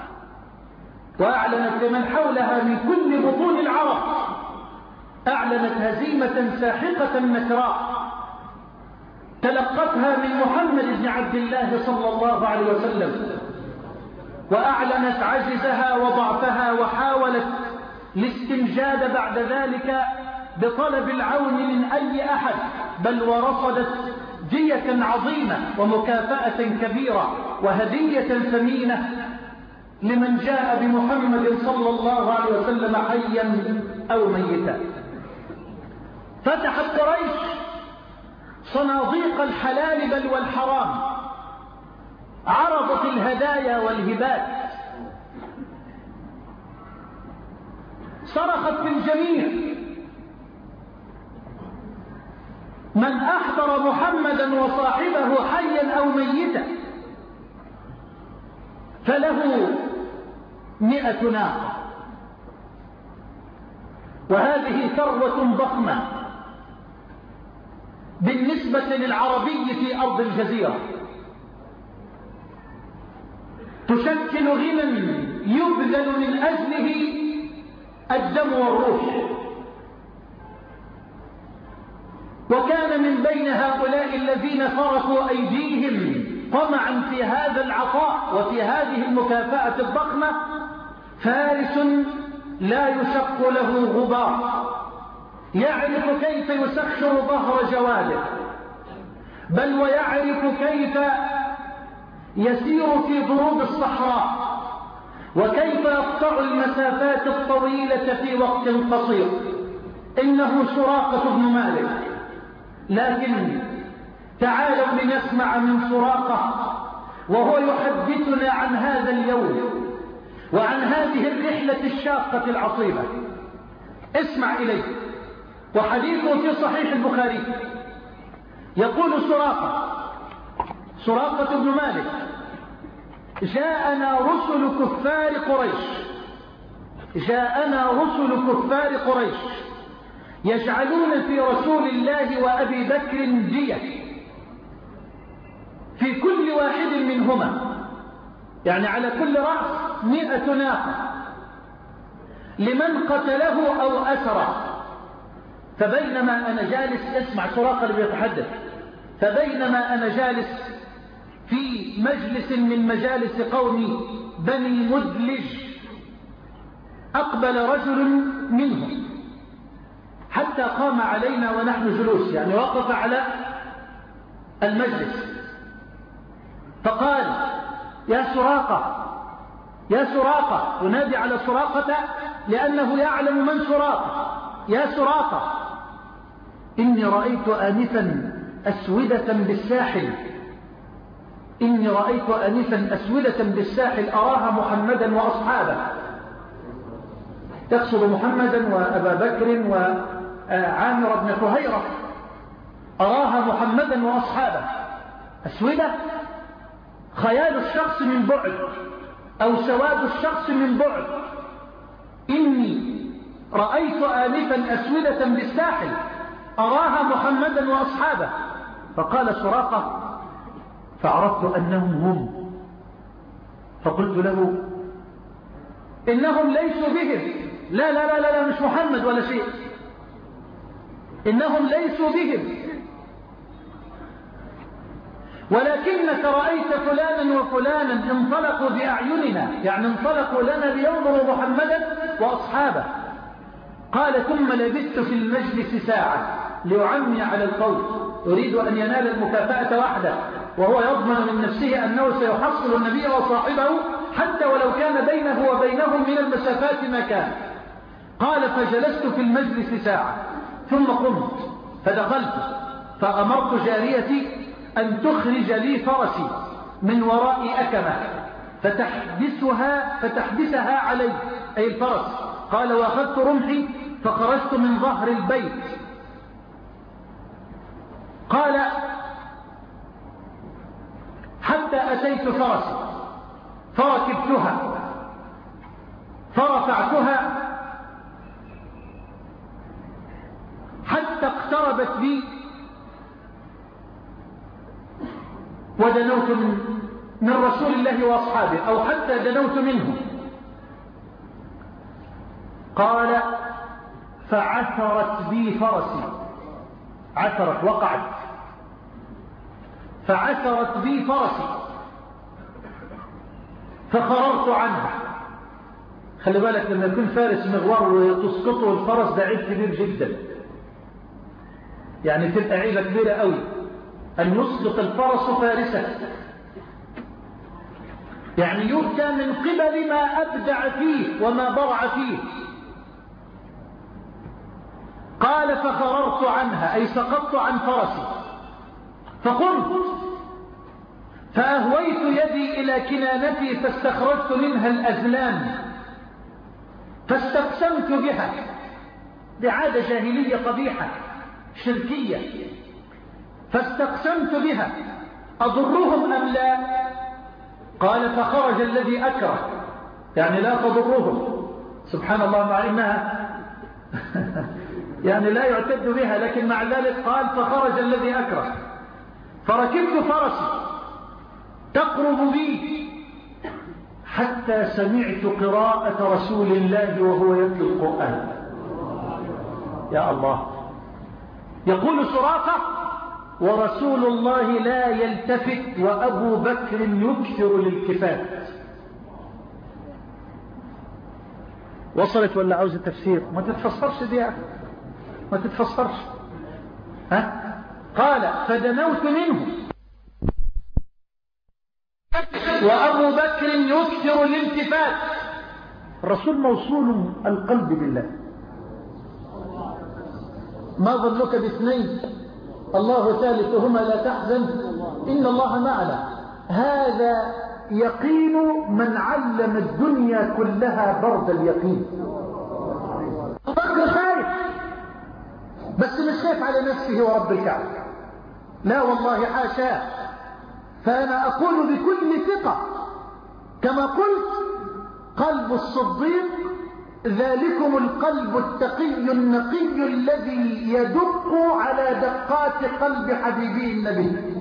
وأعلنت لمن حولها من كل بطون العرب، أعلنت هزيمة ساحقة نكراء تلقتها من محمد بن عبد الله صلى الله عليه وسلم، وأعلنت عجزها وضعفها وحاولت الاستنجاد بعد ذلك بطلب العون من أي أحد، بل ورصدت دية عظيمة ومكافأة كبيرة وهدية ثمينة لمن جاء بمحمد صلى الله عليه وسلم حيا أو ميتا. فتحت قريش صناديق الحلال بل والحرام، عرضت الهدايا والهبات، صرخت في الجميع: من أحضر محمدا وصاحبه حيا أو ميتا فله مئة ناقة. وهذه ثروة ضخمة بالنسبة للعربي في أرض الجزيرة، تشكل غنى يبذل من أجله الدم والروح. وكان من بين هؤلاء الذين فرقوا أيديهم طمعا في هذا العطاء وفي هذه المكافأة الضخمة فارس لا يشق له غبار، يعرف كيف يسخر ظهر جواده، بل ويعرف كيف يسير في ضروب الصحراء، وكيف يقطع المسافات الطويلة في وقت قصير. إنه سراقة بن مالك. لكن تعالوا لنسمع من سراقة وهو يحدثنا عن هذا اليوم وعن هذه الرحلة الشاقة العصيبة. اسمع إليه، وحديثه في صحيح البخاري. يقول سراقة سراقة بن مالك: جاءنا رسل كفار قريش جاءنا رسل كفار قريش يجعلون في رسول الله وأبي بكر دية في كل واحد منهما، يعني على كل رأس مئة ناقة، لمن قتله أو أسره. فبينما أنا جالس، اسمع سراقة اللي بيتحدث، فبينما أنا جالس في مجلس من مجالس قوم بني مدلج، أقبل رجل منهم حتى قام علينا ونحن جلوس، يعني وقف على المجلس، فقال: يا سراقة يا سراقة، ينادي على سراقة لأنه يعلم من سراقة. يا سراقة، إني رأيت آنفا أسودة بالساحل إني رأيت آنفا أسودة بالساحل أراها محمدا وأصحابه. تقصد محمدا وأبا بكر وعامر بن فهيرة. أراها محمدا وأصحابه أسودة، خيال الشخص من بعد أو سواد الشخص من بعد. إني رأيت آنفا أسودة بالساحل أراها محمدا وأصحابه. فقال سراقة: فعرفت أنهم هم، فقلت له: إنهم ليسوا بهم. لا لا لا لا مش محمد ولا شيء، إنهم ليسوا بهم، ولكنك رأيت فلانا وفلانا انطلقوا بأعيننا، يعني انطلقوا لنا لينظروا محمدا وأصحابه. قال: ثم لبثت في المجلس ساعة ليعمي على القول، يريد أن ينال المكافأة وحده، وهو يضمن من نفسه أنه سيحصل النبي وصاحبه حتى ولو كان بينه وبينهم من المسافات ما كان. قال: فجلست في المجلس ساعة ثم قمت فدخلت فأمرت جاريتي أن تخرج لي فرسي من وراء أكمة فتحبسها, فتحبسها علي، أي الفرس. قال: وأخذت رمحي فخرجت من ظهر البيت. قال: حتى أتيت فرسي فركبتها فرفعتها حتى اقتربت بي ودنوت من, من رسول الله وأصحابه، أو حتى دنوت منه. قال: فعثرت بي فرسي، عثرت وقعت، فعثرت بي فرسي فخررت عنها. خلي بالك لما يكون فارس مغوار وتسقطه الفرس ده عيب كبير جدا، يعني تبقى عيبة كبيرة قوي أن يسقط الفرس فارسه، يعني يؤتى من قبل ما أبدع فيه وما برع فيه. قال فخررت عنها أي سقطت عن فرسي، فقمت فأهويت يدي إلى كنانتي فاستخرجت منها الأزلام فاستقسمت بها، بعادة جاهلية قبيحة شركية، فاستقسمت بها أضرهم أم لا؟ قال فخرج الذي أكره، يعني لا تضرهم. سبحان الله، مع إنها يعني لا يعتد بها، لكن مع ذلك قال فخرج الذي أكره، فركبت فرسي تقرب بي حتى سمعت قراءة رسول الله وهو يتلو القرآن. يا الله. يقول سراقة ورسول الله لا يلتفت وأبو بكر يكثر الالتفات. وصلت ولا عاوز التفسير؟ ما تتفسرش دي يا أخي، ما تتفسرش. ها؟ قال فدنوت منه وأبو بكر يكثر الالتفات. الرسول موصول القلب بالله. ما ظنك باثنين الله ثالثهما لا تحزن إن الله معنا. هذا يقين من علم الدنيا كلها برد اليقين. بكر خايف، بس مش خايف على نفسه ورب الكعبة، لا والله حاشاه. فأنا أقول بكل ثقة كما قلت قلب الصديق ذلكم القلب التقي النقي الذي يدق على دقات قلب حبيبه النبي.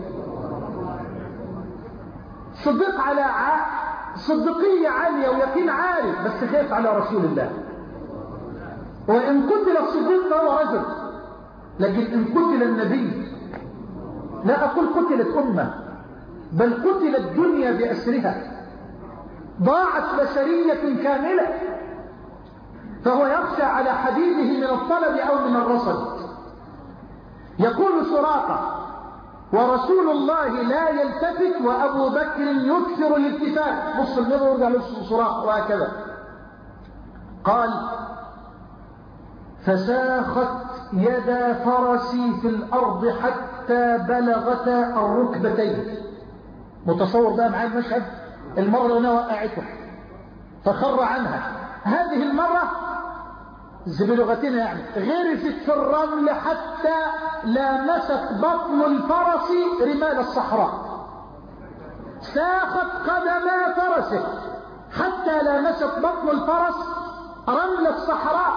صديق على ع... صدقية عالية ويقين عالي، بس خايف على رسول الله. وإن قتل الصديق فهو رجل، لكن إن قتل النبي لا أقول قتلت أمة، بل قتلت الدنيا بأسرها، ضاعت بشرية كاملة. فهو يخشى على حبيبه من الطلب أو من الرصد. يقول سراقة ورسول الله لا يلتفت وأبو بكر يكثر الالتفات. بص النظر ورجع له سراقة وهكذا. قال فساخت يدا فرسي في الأرض حتى بلغتا الركبتين. متصور بقى معايا المشهد؟ المرة اللي وقعته فخر عنها، هذه المرة بلغتنا يعني غرست في الرمل حتى لامست بطن الفرس رمال الصحراء. ساخت قدما فرسه حتى لامست بطن الفرس رمل الصحراء.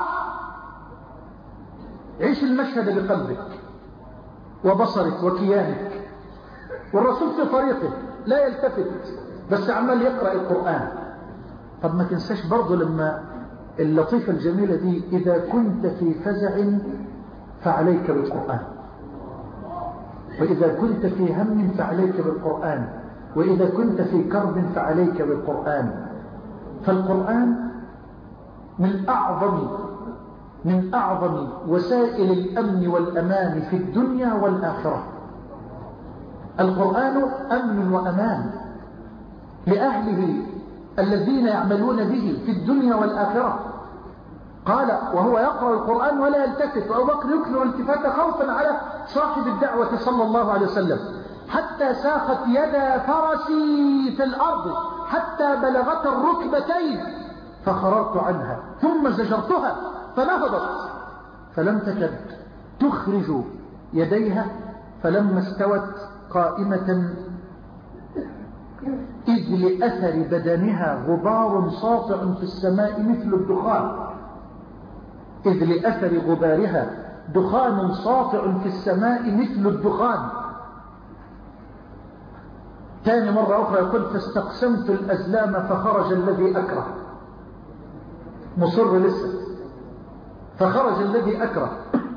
عيش المشهد بقلبك وبصرك وكيانك. والرسول في طريقه لا يلتفت، بس عمال يقرأ القرآن. طب ما تنساش برضو لما اللطيفة الجميلة دي إذا كنت في فزع فعليك بالقرآن، وإذا كنت في هم فعليك بالقرآن، وإذا كنت في كرب فعليك بالقرآن. فالقرآن من أعظم من أعظم وسائل الأمن والأمان في الدنيا والآخرة. القرآن أمن وأمان لأهله الذين يعملون به في الدنيا والآخرة. قال وهو يقرأ القرآن ولا يلتفت، وأبو بكر يكثر الالتفات خوفا على صاحب الدعوة صلى الله عليه وسلم. حتى ساخت يدا فرسي في الأرض حتى بلغت الركبتين فخررت عنها ثم زجرتها فنهضت فلم تكد تخرج يديها، فلما استوت قائمة إذ لأثر بدنها غبار ساطع في السماء مثل الدخان. إذ لأثر غبارها دخان ساطع في السماء مثل الدخان. ثاني مرة أخرى يقول فاستقسمت الأزلام فخرج الذي أكره. مصر لسه. فخرج الذي أكره.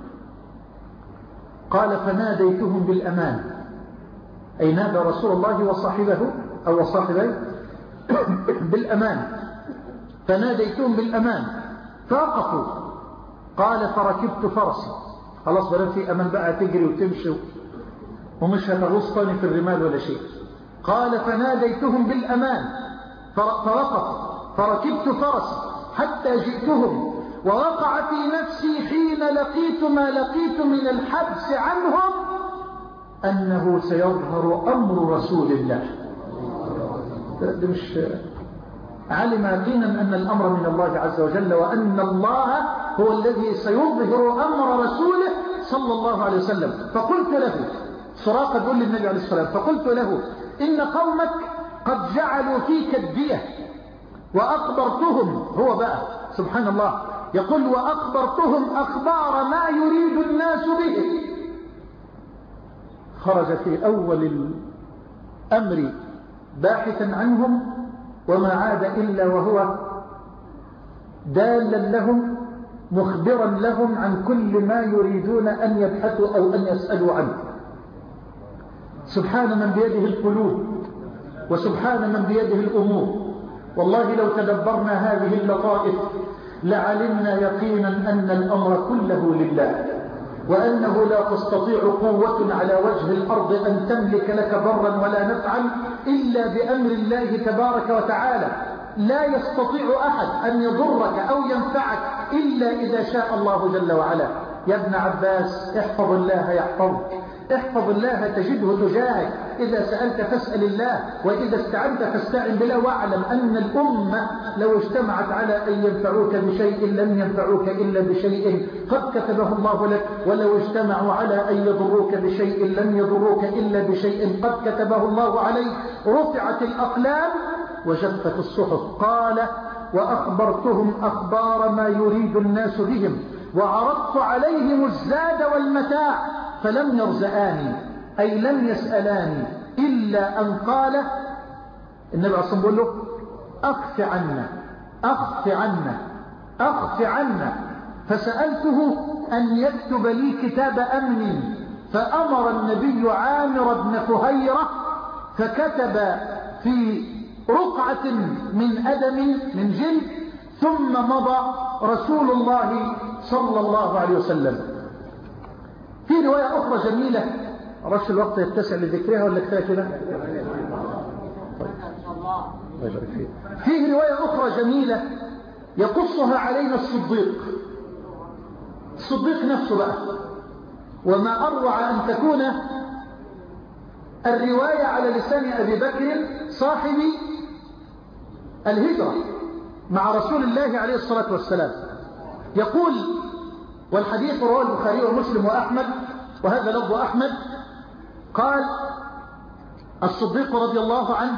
قال فناديتهم بالأمان، أي نادى رسول الله وصاحبه أو وصاحبه بالأمان. فناديتهم بالأمان فوقفوا. قال فركبت فرسي خلاص بقى في أمان بقى تجري وتمشي ومش هتغوص تاني في الرمال ولا شيء. قال فناديتهم بالأمان فرقت فركبت فرسي حتى جئتهم، ووقع في نفسي حين لقيت ما لقيت من الحبس عنهم أنه سيظهر أمر رسول الله. ده مش علم يقينا أن الأمر من الله عز وجل، وأن الله هو الذي سيظهر أمر رسوله صلى الله عليه وسلم. فقلت له، سراقة يقول للنبي عليه الصلاة والسلام، فقلت له إن قومك قد جعلوا فيك الدية وأخبرتهم، هو بقى سبحان الله يقول وأخبرتهم أخبار ما يريد الناس به. خرج في أول الأمر باحثا عنهم وما عاد إلا وهو دالا لهم مخبرا لهم عن كل ما يريدون أن يبحثوا أو أن يسألوا عنه. سبحان من بيده القلوب وسبحان من بيده الأمور. والله لو تدبرنا هذه اللطائف لعلمنا يقينا أن الأمر كله لله، وأنه لا تستطيع قوة على وجه الأرض أن تملك لك ضرا ولا نفعا إلا بأمر الله تبارك وتعالى. لا يستطيع أحد أن يضرك أو ينفعك إلا إذا شاء الله جل وعلا. يا ابن عباس احفظ الله يحفظك، احفظ الله تجده تجاهك، إذا سألت فاسأل الله، وإذا استعنت فاستعن بالله، واعلم أن الأمة لو اجتمعت على أن ينفعوك بشيء لم ينفعوك إلا بشيء قد كتبه الله لك، ولو اجتمعوا على أن يضروك بشيء لم يضروك إلا بشيء قد كتبه الله عليك. رفعت الأقلام وجفت الصحف. قال وأخبرتهم أخبار ما يريد الناس بهم، وعرضت عليهم الزاد والمتاع فلم يرزآني، أي لم يسألاني إلا أن قال النبي عليه الصلاة والسلام له أخف عنا أخف عنا أخف عنا. فسألته أن يكتب لي كتاب أمن، فأمر النبي عامر بن فهيرة فكتب في رقعة من أدم من جلد، ثم مضى رسول الله صلى الله عليه وسلم. في رواية أخرى جميلة، رش الوقت يتسع لذكرها ولا كفاية كده؟ فيه رواية أخرى جميلة يقصها علينا الصديق الصديق نفسه بقى. وما أروع أن تكون الرواية على لسان أبي بكر صاحب الهجرة مع رسول الله عليه الصلاة والسلام. يقول والحديث رواه البخاري ومسلم وأحمد، وهذا لفظ أحمد، قال الصديق رضي الله عنه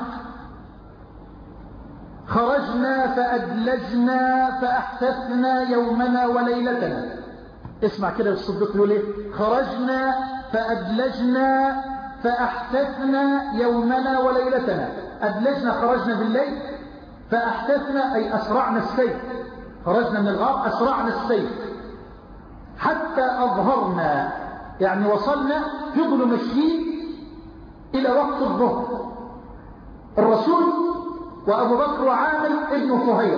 خرجنا فأدلجنا فأحتثنا يومنا وليلتنا. اسمع كده الصديق يقول ايه؟ خرجنا فأدلجنا فأحتثنا يومنا وليلتنا. أدلجنا خرجنا بالليل، فأحتثنا أي أسرعنا السير، خرجنا من الغار أسرعنا السير حتى أظهرنا، يعني وصلنا فضلوا مشيين إلى وقت الظهر، الرسول وأبو بكر وعامر ابن فهير،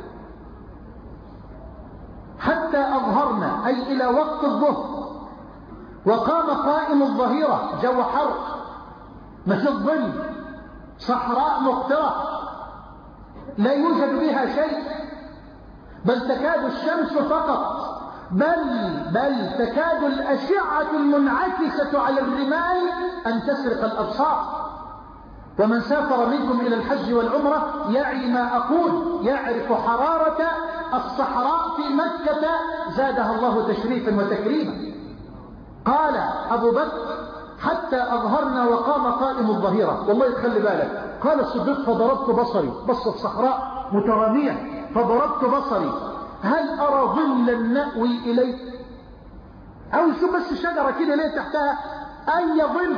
حتى أظهرنا أي إلى وقت الظهر. وقام قائم الظهيرة، جو حر ما في الظل، صحراء مقترة لا يوجد بها شيء، بل تكاد الشمس فقط، بل بل تكاد الأشعة المنعكسة على الرمال أن تسرق الأبصار. ومن سافر منكم إلى الحج والعمرة يعي ما أقول، يعرف حرارة الصحراء في مكة زادها الله تشريفا وتكريما. قال أبو بكر حتى أظهرنا وقام قائم الظهيرة. والله تخلي بالك، قال الصديق فضربت بصري، بص الصحراء مترامية، فضربت بصري هل أرى ظلا نأوي إليه؟ أو شو بس الشجرة كده ليه تحتها أي ظل؟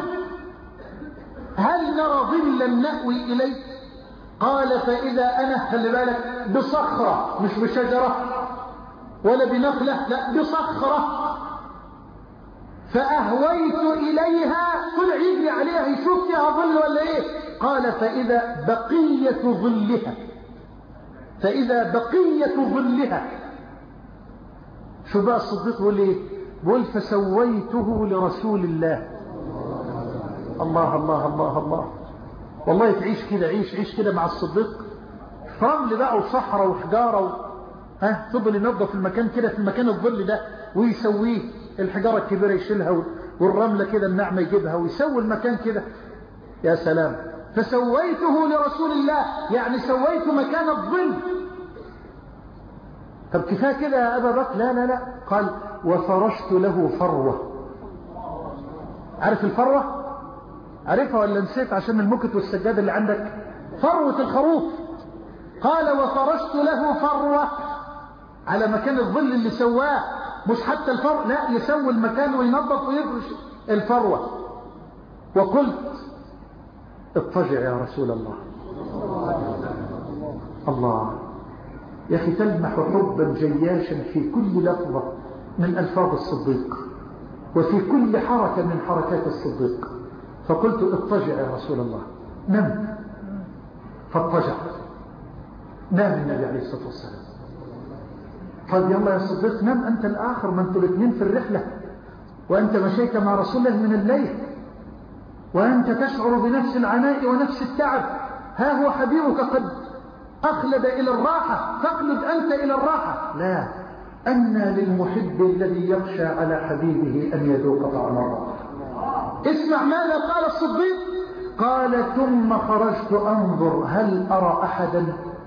هل نرى ظلا نأوي إليه؟ قال فإذا أنا خلي بالك بصخرة، مش بشجرة ولا بنخلة، لا بصخرة، فأهويت إليها، طلع يجري عليها يشوف فيها ظل ولا إيه؟ قال فإذا بقية ظلها، فإذا بقية ظلها. شو بقى الصديق يقول لي؟ بقول فسويته لرسول الله. الله الله الله الله. والله تعيش كده، عيش عيش كده مع الصديق، رمل بقى وصحراء وحجارة و... ها فضل ينظف المكان كده في المكان الظل ده ويسويه، الحجارة الكبيرة يشيلها والرملة كده الناعمة يجيبها ويسوي المكان كده. يا سلام. فسويته لرسول الله، يعني سويت مكان الظل. طب كفاية كده يا أبا بكر؟ لا لا لا. قال وفرشت له فروة. عارف الفروة؟ عارفها ولا نسيت عشان المكت والسجاد اللي عندك؟ فروة الخروف. قال وفرشت له فروة على مكان الظل اللي سواه، مش حتى الفروة، لا يسوي المكان وينظف ويفرش الفروة. وقلت اضطجع يا رسول الله. الله يا أخي، تلمح حبا جياشا في كل لفظة من ألفاظ الصديق وفي كل حركة من حركات الصديق. فقلت اضطجع يا رسول الله، نم. فاضطجع، نام النبي عليه الصلاة والسلام. قال يلا يا صديق نام أنت الآخر، ما أنتوا الاثنين في الرحلة، وأنت مشيت مع رسول الله من الليل، وأنت تشعر بنفس العناء ونفس التعب. ها هو حبيبك قد أخلد إلى الراحة، فاخلد أنت إلى الراحة. لا، أنى للمحب الذي يخشى على حبيبه أن يذوق طعم الراحة. اسمع ماذا قال الصديق. قال ثم خرجت أنظر هل أرى أحدا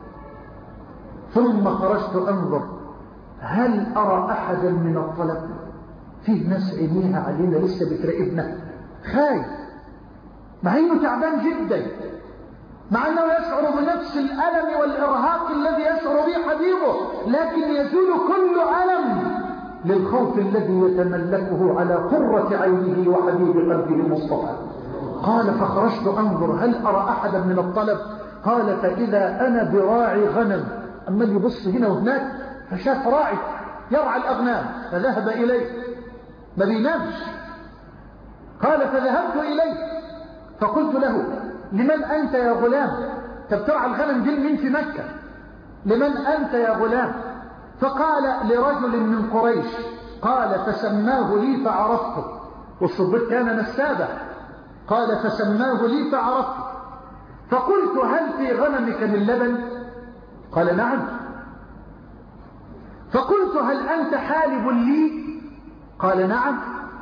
ثم خرجت أنظر هل أرى أحدا من الطلب. فيه ناس عينيها علينا لسه بتراقبنا، خايف، مع انه تعبان جدا، مع انه يشعر بنفس الألم والإرهاق الذي يشعر به حبيبه، لكن يزول كل ألم للخوف الذي يتملكه على قرة عينه وحبيب قلبه المصطفى. قال فخرجت أنظر هل أرى أحدا من الطلب. قال فإذا أنا براعي غنم. أما اللي يبص هنا وهناك فشاف راعي يرعى الأغنام فذهب إليه، ما بينامش. قال فذهبت إليه فقلت له لمن أنت يا غلام؟ تبترعى الغنم دي مين في مكة؟ لمن أنت يا غلام؟ فقال لرجل من قريش. قال فسماه لي فعرفته، والصديق كان نسابه. قال فسماه لي فعرفته. فقلت هل في غنمك من لبن؟ قال نعم. فقلت هل أنت حالب لي؟ قال نعم.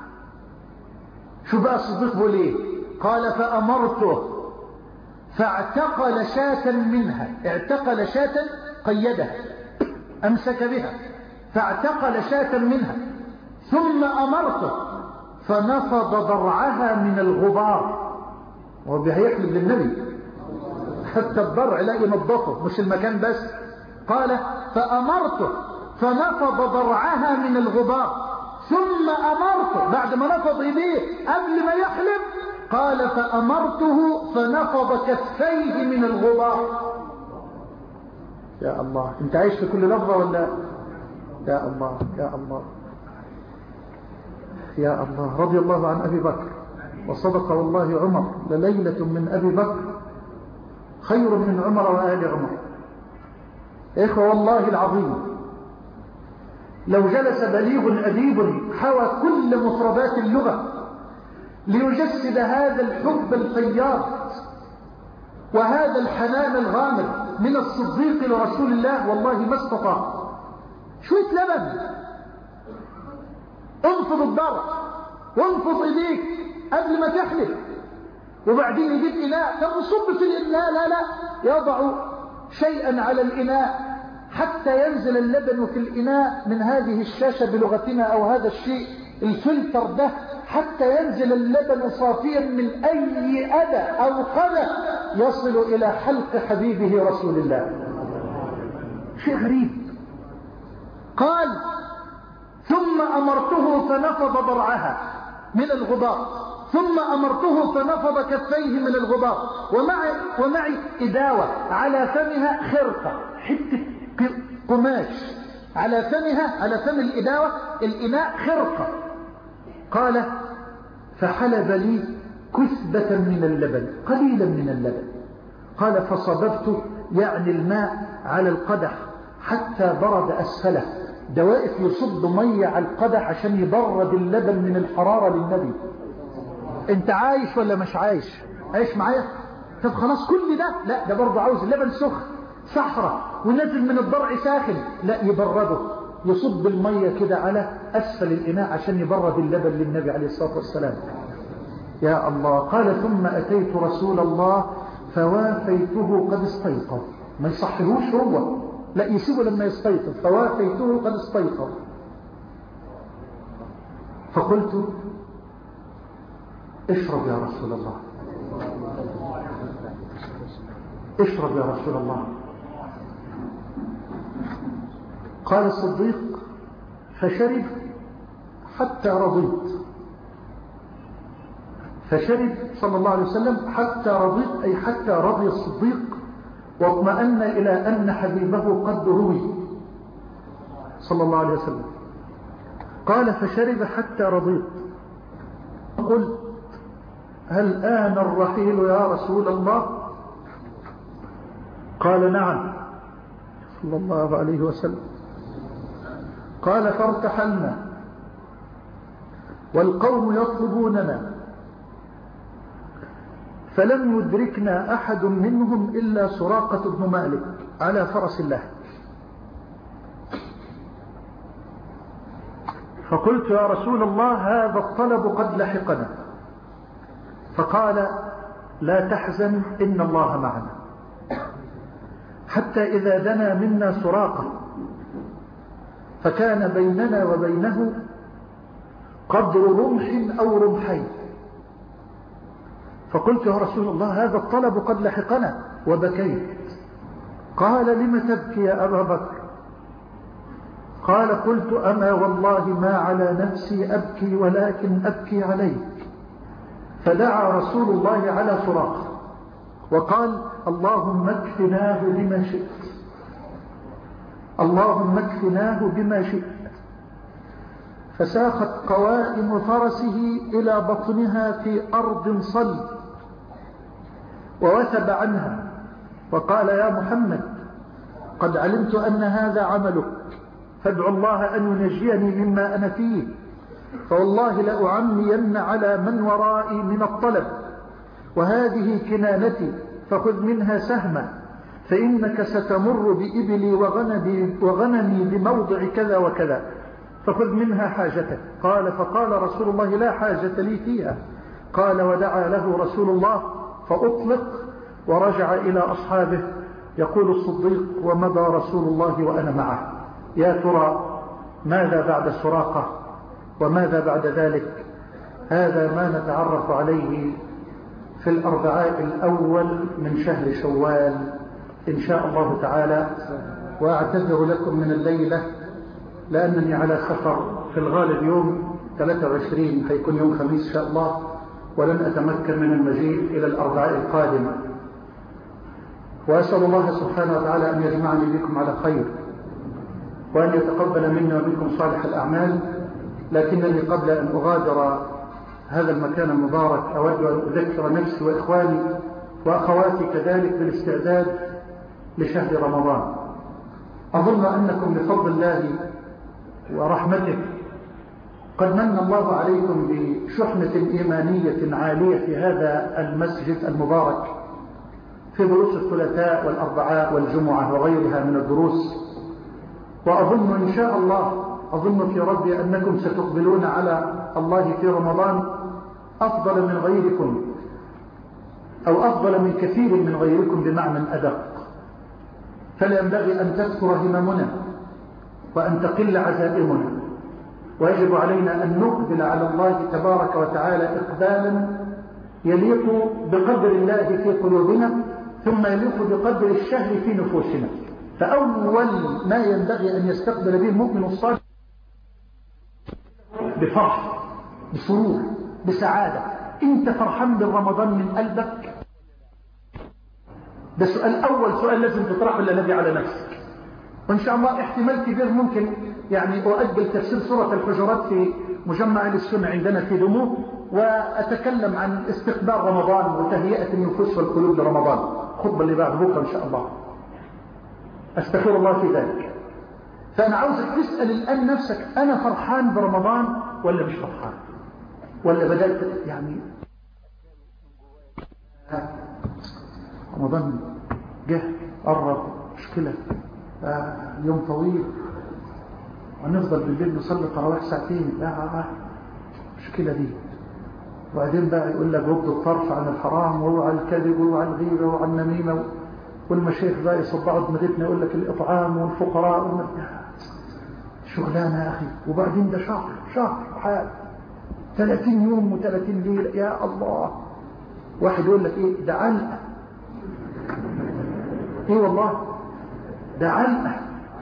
شو بقى الصديق بيقول ايه؟ قال فأمرته فاعتقل شاة منها. اعتقل شاة قيدها، أمسك بها، فاعتقل شاة منها. ثم أمرته فنفض ضرعها من الغبار. وهو بيحلب للنبي حتى الضرع لا ينظفه مش المكان بس. قال فأمرته فنفض ضرعها من الغبار. ثم أمرته بعد ما نفض إيديه قبل ما يحلب، قال فأمرته فنفض كفيه من الغبار. يا الله، انت عايش في كل لحظة ولا؟ يا الله يا الله يا الله. رضي الله عن أبي بكر، وصدق والله عمر لليلة من أبي بكر خير من عمر وآل عمر. إخوة والله العظيم لو جلس بليغ أديب حوى كل مفردات اللغة ليجسد هذا الحب الفياض وهذا الحنان الغامر من الصديق لرسول الله والله ما استطاع. شوية لبن، انفض الضرع وانفض ايديك قبل ما تحلب، وبعدين يجيب إناء فنصب في الإناء. لا لا، يضع شيئا على الإناء حتى ينزل اللبن في الإناء من هذه الشاشة بلغتنا أو هذا الشيء الفلتر ده، حتى ينزل اللبن صافيا من أي أذى أو قذى يصل إلى حلق حبيبه رسول الله. شيء غريب. قال ثم أمرته فنفض ضرعها من الغبار، ثم أمرته فنفض كفيه من الغبار، ومعي, ومعي إداوة على فمها خرقة، حتة قماش على فمها، على فم الإداوة الإناء خرقة. قال فحلب لي كثبة من اللبن، قليلا من اللبن. قال فصببت يعني الماء على القدح حتى برد أسفله، ده واقف يصب مية على القدح عشان يبرد اللبن من الحرارة للنبي. انت عايش ولا مش عايش؟ عايش معايا؟ طب خلاص كل ده لا، ده برضه عاوز اللبن سخن صحراء ونزل من الضرع ساخن، لا يبرده، يصب المية كده على أسفل الإناء عشان يبرد اللبن للنبي عليه الصلاة والسلام. يا الله. قال ثم أتيت رسول الله فوافيته قد استيقظ. ما يصحلوش هو، لا يسيبه لما يستيقظ. فوافيته قد استيقظ فقلت اشرب يا رسول الله، اشرب يا رسول الله. قال الصديق فشرب حتى رضيت. فشرب صلى الله عليه وسلم حتى رضيت، أي حتى رضي الصديق واطمأن إلى أن حبيبه قد روي صلى الله عليه وسلم. قال فشرب حتى رضيت. قلت هل آن الرحيل يا رسول الله؟ قال نعم صلى الله عليه وسلم. قال فارتحلنا والقوم يطلبوننا، فلم يدركنا أحد منهم إلا سراقة بن مالك على فرس الله. فقلت يا رسول الله هذا الطلب قد لحقنا. فقال لا تحزن إن الله معنا. حتى إذا دنا منا سراقة فكان بيننا وبينه قدر رمح أو رمحين. فقلت يا رسول الله هذا الطلب قد لحقنا، وبكيت. قال لم تبكي يا أبا بكر؟ قال قلت أما والله ما على نفسي أبكي ولكن أبكي عليك. فدعا رسول الله على سراقة وقال اللهم اكفناه بما شئت، اللهم اكفناه بما شئت. فساخت قوائم فرسه إلى بطنها في أرض صلب ووثب عنها وقال يا محمد قد علمت أن هذا عملك، فادعو الله أن ينجيني مما أنا فيه، فوالله لأعمين على من ورائي من الطلب، وهذه كنانتي فخذ منها سهما، فإنك ستمر بإبلي وغنمي, وغنمي بموضع كذا وكذا، فخذ منها حاجتك. قال فقال رسول الله لا حاجة لي فيها. قال ودعا له رسول الله فأطلق ورجع إلى أصحابه. يقول الصديق ومضى رسول الله وأنا معه. يا ترى ماذا بعد سراقة وماذا بعد ذلك؟ هذا ما نتعرف عليه في الأربعاء الأول من شهر شوال إن شاء الله تعالى. وأعتذر لكم من الليلة لأنني على سفر، في الغالب يوم ثلاثة وعشرين هيكون يوم خميس إن شاء الله، ولن أتمكن من المجيء إلى الأربعاء القادمة. وأسأل الله سبحانه وتعالى أن يجمعني بكم على خير وأن يتقبل منا ومنكم صالح الأعمال. لكنني قبل أن أغادر هذا المكان المبارك أود أن أذكر نفسي وإخواني وأخواتي كذلك بالاستعداد لشهر رمضان. أظن أنكم بفضل الله ورحمته قد من الله عليكم بشحنة إيمانية عالية في هذا المسجد المبارك في دروس الثلاثاء والأربعاء والجمعة وغيرها من الدروس. وأظن إن شاء الله أظن في ربي أنكم ستقبلون على الله في رمضان أفضل من غيركم، أو أفضل من كثير من غيركم بمعنى أدق. فلا ينبغي أن تذكر هممنا وأن تقل عزائمنا، ويجب علينا أن نقبل على الله تبارك وتعالى إقبالا يليق بقدر الله في قلوبنا ثم يليق بقدر الشهر في نفوسنا. فأول ما ينبغي أن يستقبل به المؤمن الصالح بفرح، بسرور، بسعادة. أنت فرحان بالرمضان من قلبك؟ ده سؤال أول سؤال لازم تطرحه للنبي على نفسك. وإن شاء الله احتمال كبير ممكن يعني أؤجل تفسير سورة الحجرات في مجمع السنة عندنا في دموع، وأتكلم عن استقبال رمضان وتهيئة النفوس والقلوب لرمضان، خطبة اللي بعد بكرة إن شاء الله. أستغفر الله في ذلك. فأنا عاوزك تسأل الآن نفسك، أنا فرحان برمضان ولا مش فرحان؟ ولا بدأت يعني رمضان جه قرب، مشكلة آه يوم طويل ونفضل بالليل نصلي تراويح ساعتين، لا آه مشكلة دي. وبعدين بقى يقول لك غض الطرف عن الحرام وهو على الكذب وهو على الغيبة وهو على النميمة، والمشايخ بقى يصبعوا دماغتنا يقول لك الإطعام والفقراء، شغلانة يا أخي. وبعدين ده شهر شهر حال ثلاثين يوم وثلاثين ليلة، يا الله. واحد يقول لك إيه ده علقة، إيه والله ده علقة.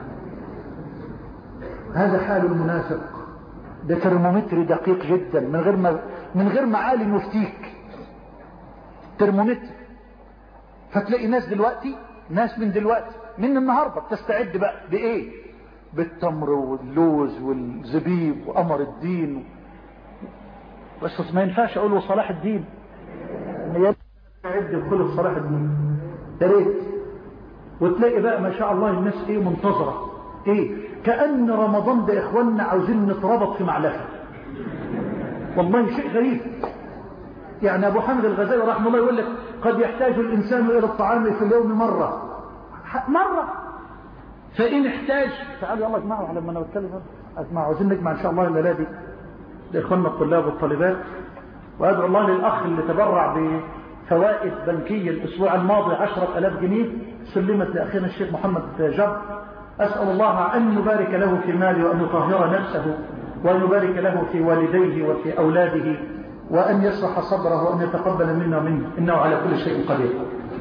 هذا حال المنافق، ده ترمومتر دقيق جدا من غير ما من غير معالي مفتيك، ترمومتر. فتلاقي ناس دلوقتي، ناس من دلوقتي من النهارده بتستعد بقى بايه؟ بالتمر واللوز والزبيب وقمر الدين. بس ما ينفعش اقوله صلاح الدين، يستعد بكل صلاح الدين يا ريت. وتلاقي بقى ما شاء الله الناس ايه منتظره، ايه كأن رمضان ده اخواننا عاوزين نتربط في معلفه. والله شيء غريب. يعني ابو حامد الغزالي رحمه الله يقول لك قد يحتاج الانسان الى الطعام في اليوم مره مره فان احتاج. تعالوا يلا اجمعوا على ما انا بتكلم، اجمعوا عاوزين نجمع ان شاء الله الليله دي لاخواننا الطلاب والطالبات. وادعو الله للاخ اللي تبرع بفوائد بنكيه الاسبوع الماضي عشرة آلاف جنيه سلمت لاخينا الشيخ محمد جاب. اسال الله ان يبارك له في ماله وان يطهر نفسه وان يبارك له في والديه وفي اولاده وأن يصلح صبره وأن يتقبل منا ومنه، إنه على كل شيء قدير.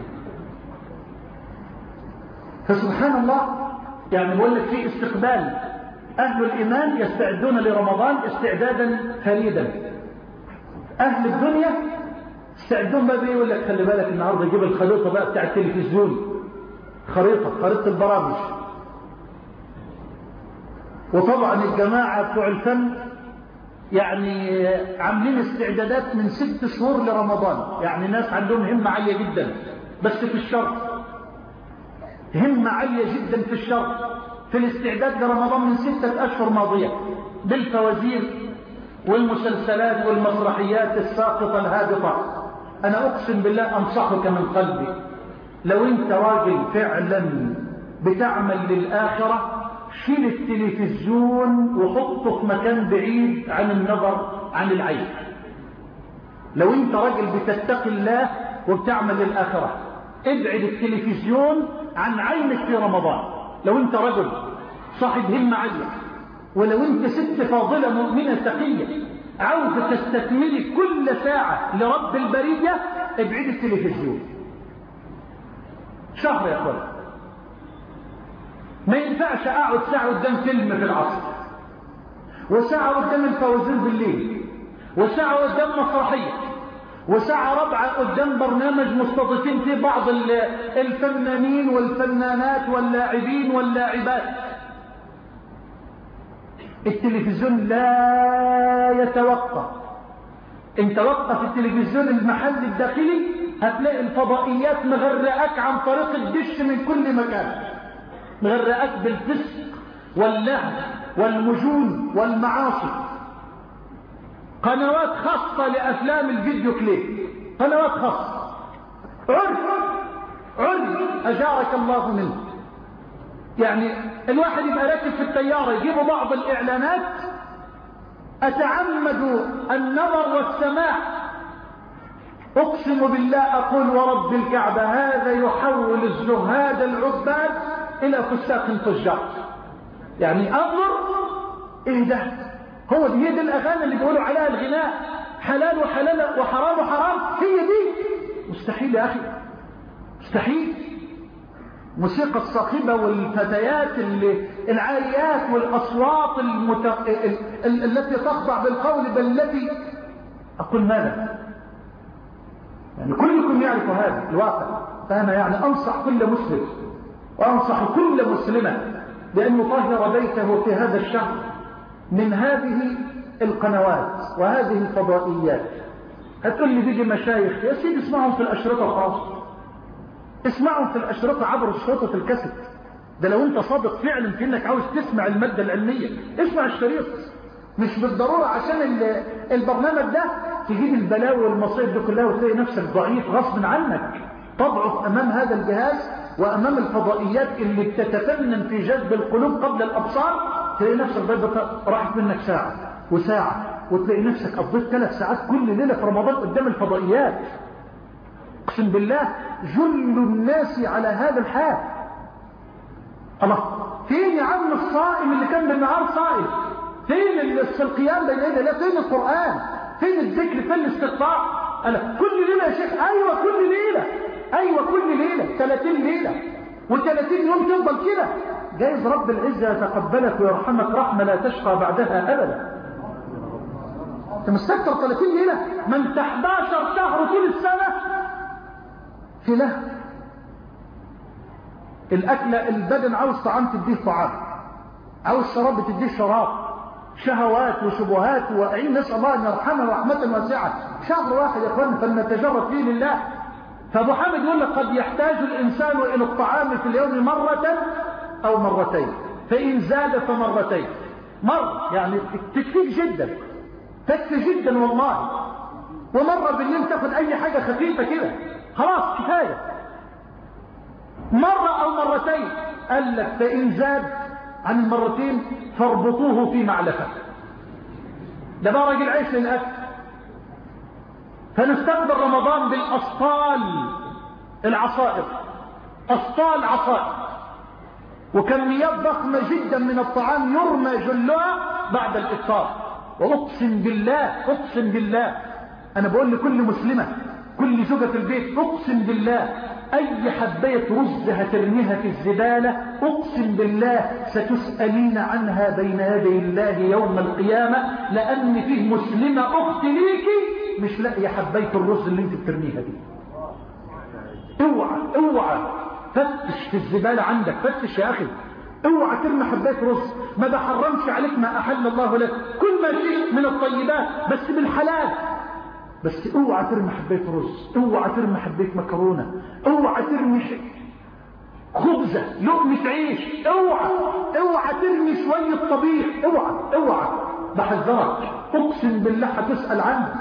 فسبحان الله، يعني بقول لك في استقبال. أهل الإيمان يستعدون لرمضان استعدادا فريدا. أهل الدنيا يستعدون بقى بيقول لك خلي بالك النهارده جيب الخريطة بقى بتاع التلفزيون، خريطة خريطة البرامج. وطبعا الجماعة بتوع الفن يعني عاملين استعدادات من ست شهور لرمضان، يعني ناس عندهم همة عالية جدا بس في الشرق، همة عالية جدا في الشرق في الاستعداد لرمضان من ستة أشهر ماضية بالفوازير والمسلسلات والمسرحيات الساقطة الهابطة. أنا أقسم بالله أنصحك من قلبي، لو أنت راجل فعلا بتعمل للآخرة شيل التلفزيون وحطه في مكان بعيد عن النظر عن العين. لو انت راجل بتتقي الله وبتعمل للآخرة ابعد التلفزيون عن عينك في رمضان. لو انت رجل صاحب همة عالية، ولو انت ست فاضلة مؤمنة تقية عاوزة تستثمري كل ساعة لرب البرية، ابعد التلفزيون شهر يا اخوان. ما ينفعش اقعد ساعة قدام فيلم في العصر، وساعة قدام الفوازير بالليل، وساعة قدام مسرحية، وساعة رابعة قدام برنامج مستضيفين فيه بعض الفنانين والفنانات واللاعبين واللاعبات. التلفزيون لا يتوقف. ان توقف التلفزيون المحلي الداخلي هتلاقي الفضائيات مغرقاك عن طريق الدش من كل مكان، مغرقاك بالفسق واللهو والمجون والمعاصي. قنوات خاصة لأفلام الفيديو كليب، قنوات خاصة، عرف عرف أجارك الله منه. يعني الواحد يبقى راكب في الطيارة يجيبوا بعض الإعلانات، أتعمد النظر والسماع. أقسم بالله أقول ورب الكعبة هذا يحول الزهاد العباد إلى فساق تجار. يعني أنظر إيه ده؟ هو دي هي دي الأغاني اللي بيقولوا عليها الغناء حلال وحلال وحرام وحرام، هي دي؟ مستحيل يا أخي، مستحيل. موسيقى الصاخبة والفتيات العاليات والأصوات المت... ال... ال... التي تخضع بالقول بل التي أقول ماذا؟ يعني كلكم يعرف هذا الواقع. فأنا يعني أنصح كل مسلم وأنصح كل مسلمة بأن يطهر بيته في هذا الشهر من هذه القنوات وهذه الفضائيات. هتقول لي بيجي مشايخ، يا سيدي اسمعهم في الأشرطة الخاصة، اسمعهم في الأشرطة عبر شرطة الكاسيت، ده لو انت صادق فعلا في انك عاوز تسمع المادة العلمية اسمع الشريط، مش بالضرورة عشان البرنامج ده تجيب البلاوي والمصائب دي كلها وتلاقي نفسك ضعيف غصب عنك، تضعف امام هذا الجهاز وامام الفضائيات اللي بتتفنن في جذب القلوب قبل الابصار. تلاقي نفسك راحت منك ساعة وساعة، وتلاقي نفسك قضيت ثلاث ساعات كل ليلة في رمضان قدام الفضائيات. اقسم بالله جل الناس على هذا الحال. الله، فين يا عم الصائم اللي كان بالنهار صائم؟ فين القيام بين يدي الله؟ فين القرآن؟ فين الذكر؟ فين الاستغفار؟ ألا كل ليلة يا شيخ؟ أيوة كل ليلة، أيوة كل ليلة، ثلاثين ليلة وثلاثين يوم تفضل كده. جايز رب العزة يتقبلك ويرحمك رحمة لا تشقى بعدها أبدا. انت مستكتر ثلاثين ليلة؟ ما انت احد عشر شهر طول السنة في له. الأكلة البدن عاوز طعام تديه طعام، عاوز شراب تديه شراب، شهوات وشبهات وعين. نسأل الله أن يرحمنا رحمة واسعة. شهر واحد يا أخوانا فلنتجرد فيه لله. فأبو حامد يقول لك قد يحتاج الإنسان إلى الطعام في اليوم مرة أو مرتين، فإن زاد فمرتين. مرة يعني تكفيك جدا، تكفي جدا والله. ومرة بالليل تاخد أي حاجة خفيفة كده خلاص كفاية. مرة أو مرتين. قال لك فإن زاد عن المرتين فاربطوه في معلفة. ده بقى راجل عيش للأكل. فنستقبل رمضان بالأسطال العصائر، أسطال عصائر وكميات ضخمة جدا من الطعام يرمى جلها بعد الإفطار. وأقسم بالله أقسم بالله أنا بقول لكل مسلمة كل زوجة في البيت أقسم بالله أي حباية رز هترميها في الزبالة أقسم بالله ستسألين عنها بين يدي الله يوم القيامة، لأن فيه مسلمة أخت ليكي مش لاقيه حباية الرز اللي انت بترميها دي. اوعى اوعى فتش في الزبالة عندك، فتش يا أخي، اوعى ترمي حباية رز. ما بحرمش عليك ما أحل الله لك، كل ما شئت من الطيبات بس بالحلال، بس اوعى ترمي حباية رز، اوعى ترمي حباية مكرونة، اوعى ترمي شيء خبزة لقمة عيش، اوعى اوعى ترمي شوية طبيخ، اوعى اوعى بحذرك اقسم بالله هتسأل عنه.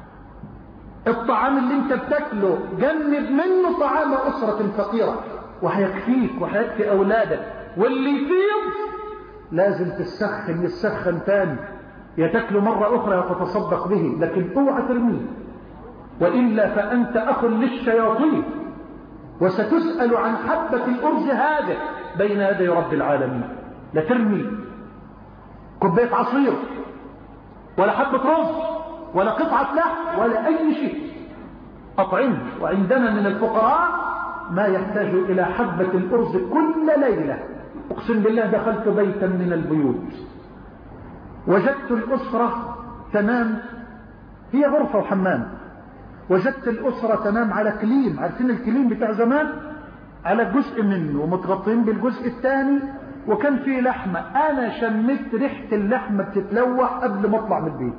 الطعام اللي انت بتاكله جنب منه طعام أسرة فقيرة وهيكفيك وهيكفي أولادك، واللي يفيض لازم تسخن يسخن تاني، يا تاكله مرة أخرى يتصدق به، لكن اوعى ترميه وإلا فأنت أخ للشياطين وستسأل عن حبة الأرز هذا بين يدي رب العالمين. لا ترمي كوباية عصير ولا حبة رز ولا قطعة لحم ولا أي شيء، أطعمه. وعندنا من الفقراء ما يحتاج إلى حبة الأرز كل ليلة. أقسم بالله دخلت بيتا من البيوت وجدت الأسرة تنام، هي غرفة وحمام، وجدت الأسرة تنام على كليم، عارفين الكليم بتاع زمان، على جزء منه ومتغطين بالجزء الثاني، وكان فيه لحمة. أنا شميت ريحة اللحمة بتتلوح قبل ما أطلع من البيت.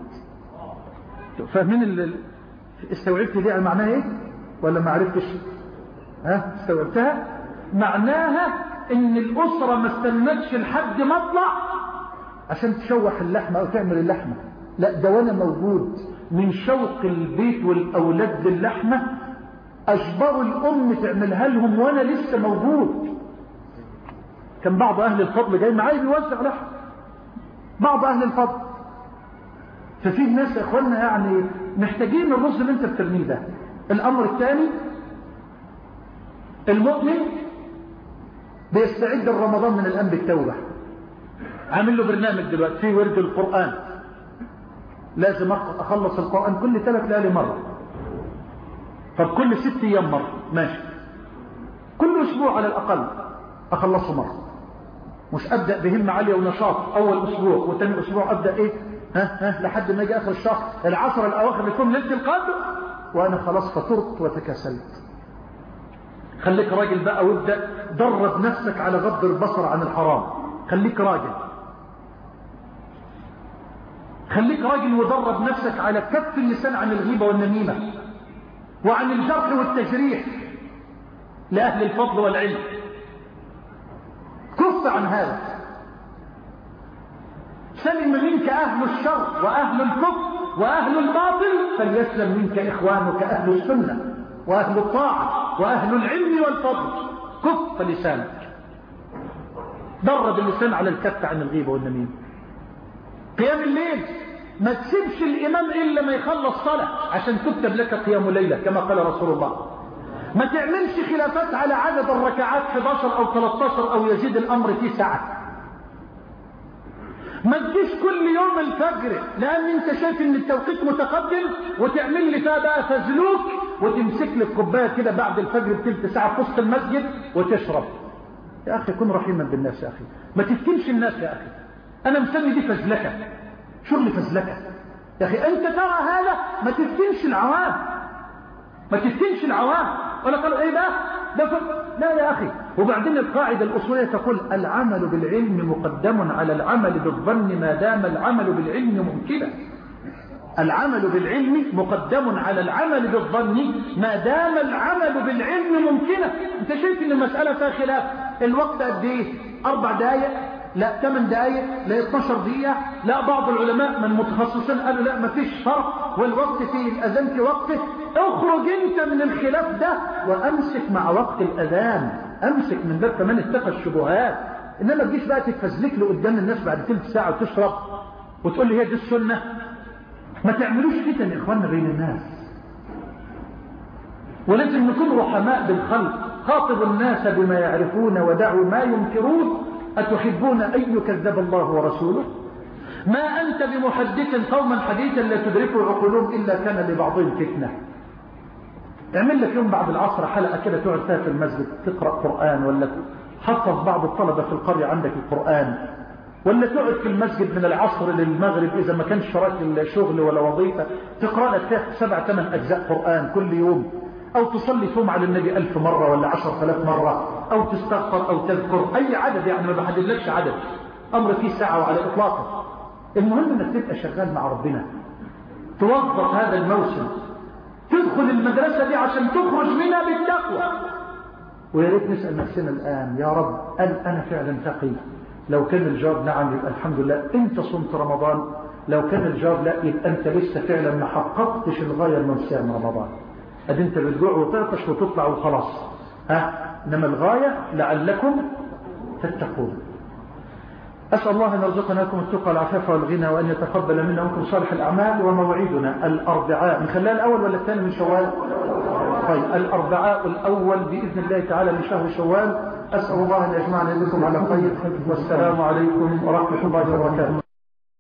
فاهمين اللي استوعبت دي معناها ايه ولا ما عرفتش؟ ها استوعبتها؟ معناها ان الاسرة ما استنتش لحد ما اطلع عشان تشوح اللحمة او تعمل اللحمة، لا ده وانا موجود من شوق البيت والاولاد للحمة اجبروا الام تعملها لهم وانا لسه موجود. كان بعض اهل الفضل جاي معايا بيوزع لحم، بعض اهل الفضل. ففي ناس يا اخوانا يعني محتاجين الرز اللي انت بترميه ده. الامر الثاني، المؤمن بيستعد لرمضان من الان بالتوبه. عامل له برنامج دلوقتي في ورد القران، لازم اخلص القران كل ثلاث ليالي مره، طب كل ست ايام مره ماشي، كل اسبوع على الاقل اخلصه مره. مش ابدا بهمه عاليه ونشاط اول اسبوع وثاني اسبوع ابدا ايه ها ها لحد ما يجي اخر الشهر العشر الاواخر يكون ليله القدر وانا خلاص فطرت وتكاسلت. خليك راجل بقى وابدا درب نفسك على غض البصر عن الحرام. خليك راجل، خليك راجل ودرب نفسك على كف اللسان عن الغيبه والنميمه وعن الجرح والتجريح لاهل الفضل والعلم. كف عن هذا. سلم منك أهل الشر وأهل الكفر وأهل الباطل، فليسلم منك إخوانك أهل السنة وأهل الطاعة وأهل العلم والفضل. كف لسانك، درب اللسان على الكف عن الغيبة والنميمة. قيام الليل ما تسيبش الإمام إلا ما يخلص صلاة عشان تكتب لك قيام ليلة كما قال رسول الله. ما تعملش خلافات على عدد الركعات احد عشر أو ثلاثة عشر أو يزيد الأمر في ساعة. ما تجيش كل يوم الفجر لأن انت شايف ان التوقيت متقدم وتعمل لي فيها بقى فزلوك وتمسك لك كوبايه كده بعد الفجر بثلث ساعة في وسط المسجد وتشرب. يا أخي كن رحيما بالناس يا أخي، ما تفتنش الناس يا أخي. أنا مسمي دي فزلكة، شغل فزلكة يا أخي. أنت ترى هذا، ما تفتنش العوام، ما تفتنش العوام. ولا قالوا إيه بقى ده ف... لا يا أخي. وبعدين القاعدة الأصولية تقول العمل بالعلم مقدم على العمل بالظن ما دام العمل بالعلم ممكنا. العمل بالعلم مقدم على العمل بالظن ما دام العمل بالعلم ممكنا. انت شايف ان المسألة فيها خلاف. الوقت قد ايه؟ اربع دقائق؟ لا ثمان دقائق؟ لا اثناشر دقيقة؟ لا بعض العلماء من متخصصين قالوا لا ما فيش فرق والوقت في الاذان في وقته. اخرج انت من الخلاف ده وامسك مع وقت الاذان، امسك من باب كمان اتقى الشبهات. انما تجيش بقى تتفزلك له قدام الناس بعد ثلث ساعة وتشرب وتقول لي هي دي السنة. ما تعملوش فتن يا اخواننا بين الناس، ولازم نكون رحماء بالخلق. خاطبوا الناس بما يعرفون ودعوا ما ينكرون. أتحبون أن يكذب الله ورسوله؟ ما أنت بمحدث قوما حديثا لا تدركوا عقولهم إلا كان لبعضهم فتنة. اعمل لك يوم بعد العصر حلقة كده تقعد فيها في المسجد تقرأ قرآن، ولا حفظ بعض الطلبة في القرية عندك القرآن، ولا تقعد في المسجد من العصر للمغرب إذا ما كانش وراك الشغل ولا وظيفة تقرأ لك سبع ثمان أجزاء قرآن كل يوم، أو تصلي ثم على النبي ألف مرة ولا عشر ثلاث مرة، أو تستغفر أو تذكر أي عدد، يعني ما بحدد لكش عدد، أمر فيه ساعة وعلى إطلاقه. المهم أنك تبقى شغال مع ربنا، توظف هذا الموسم، تدخل المدرسة دي عشان تخرج منها بالتقوى. ويا ريت نسأل نفسنا الآن يا رب هل أنا فعلا تقي؟ لو كان الجواب نعم يبقى الحمد لله انت صمت رمضان. لو كان الجواب لا يبقى انت لسه فعلا ما حققتش الغاية من صيام رمضان. ادي انت بتجوع وتعطش وتطلع وخلاص، ها انما الغاية لعلكم تتقون. أسأل الله أن يرزقنا لكم التقى والعفاف والغنى، وأن يتقبل منا ومنكم صالح الأعمال. وموعدنا الأربعاء، نخليها الأول ولا الثاني من شوال؟ طيب الأربعاء الأول بإذن الله تعالى من شهر شوال. أسأل الله أن يجمعنا بكم على خير، والسلام عليكم ورحمة الله وبركاته.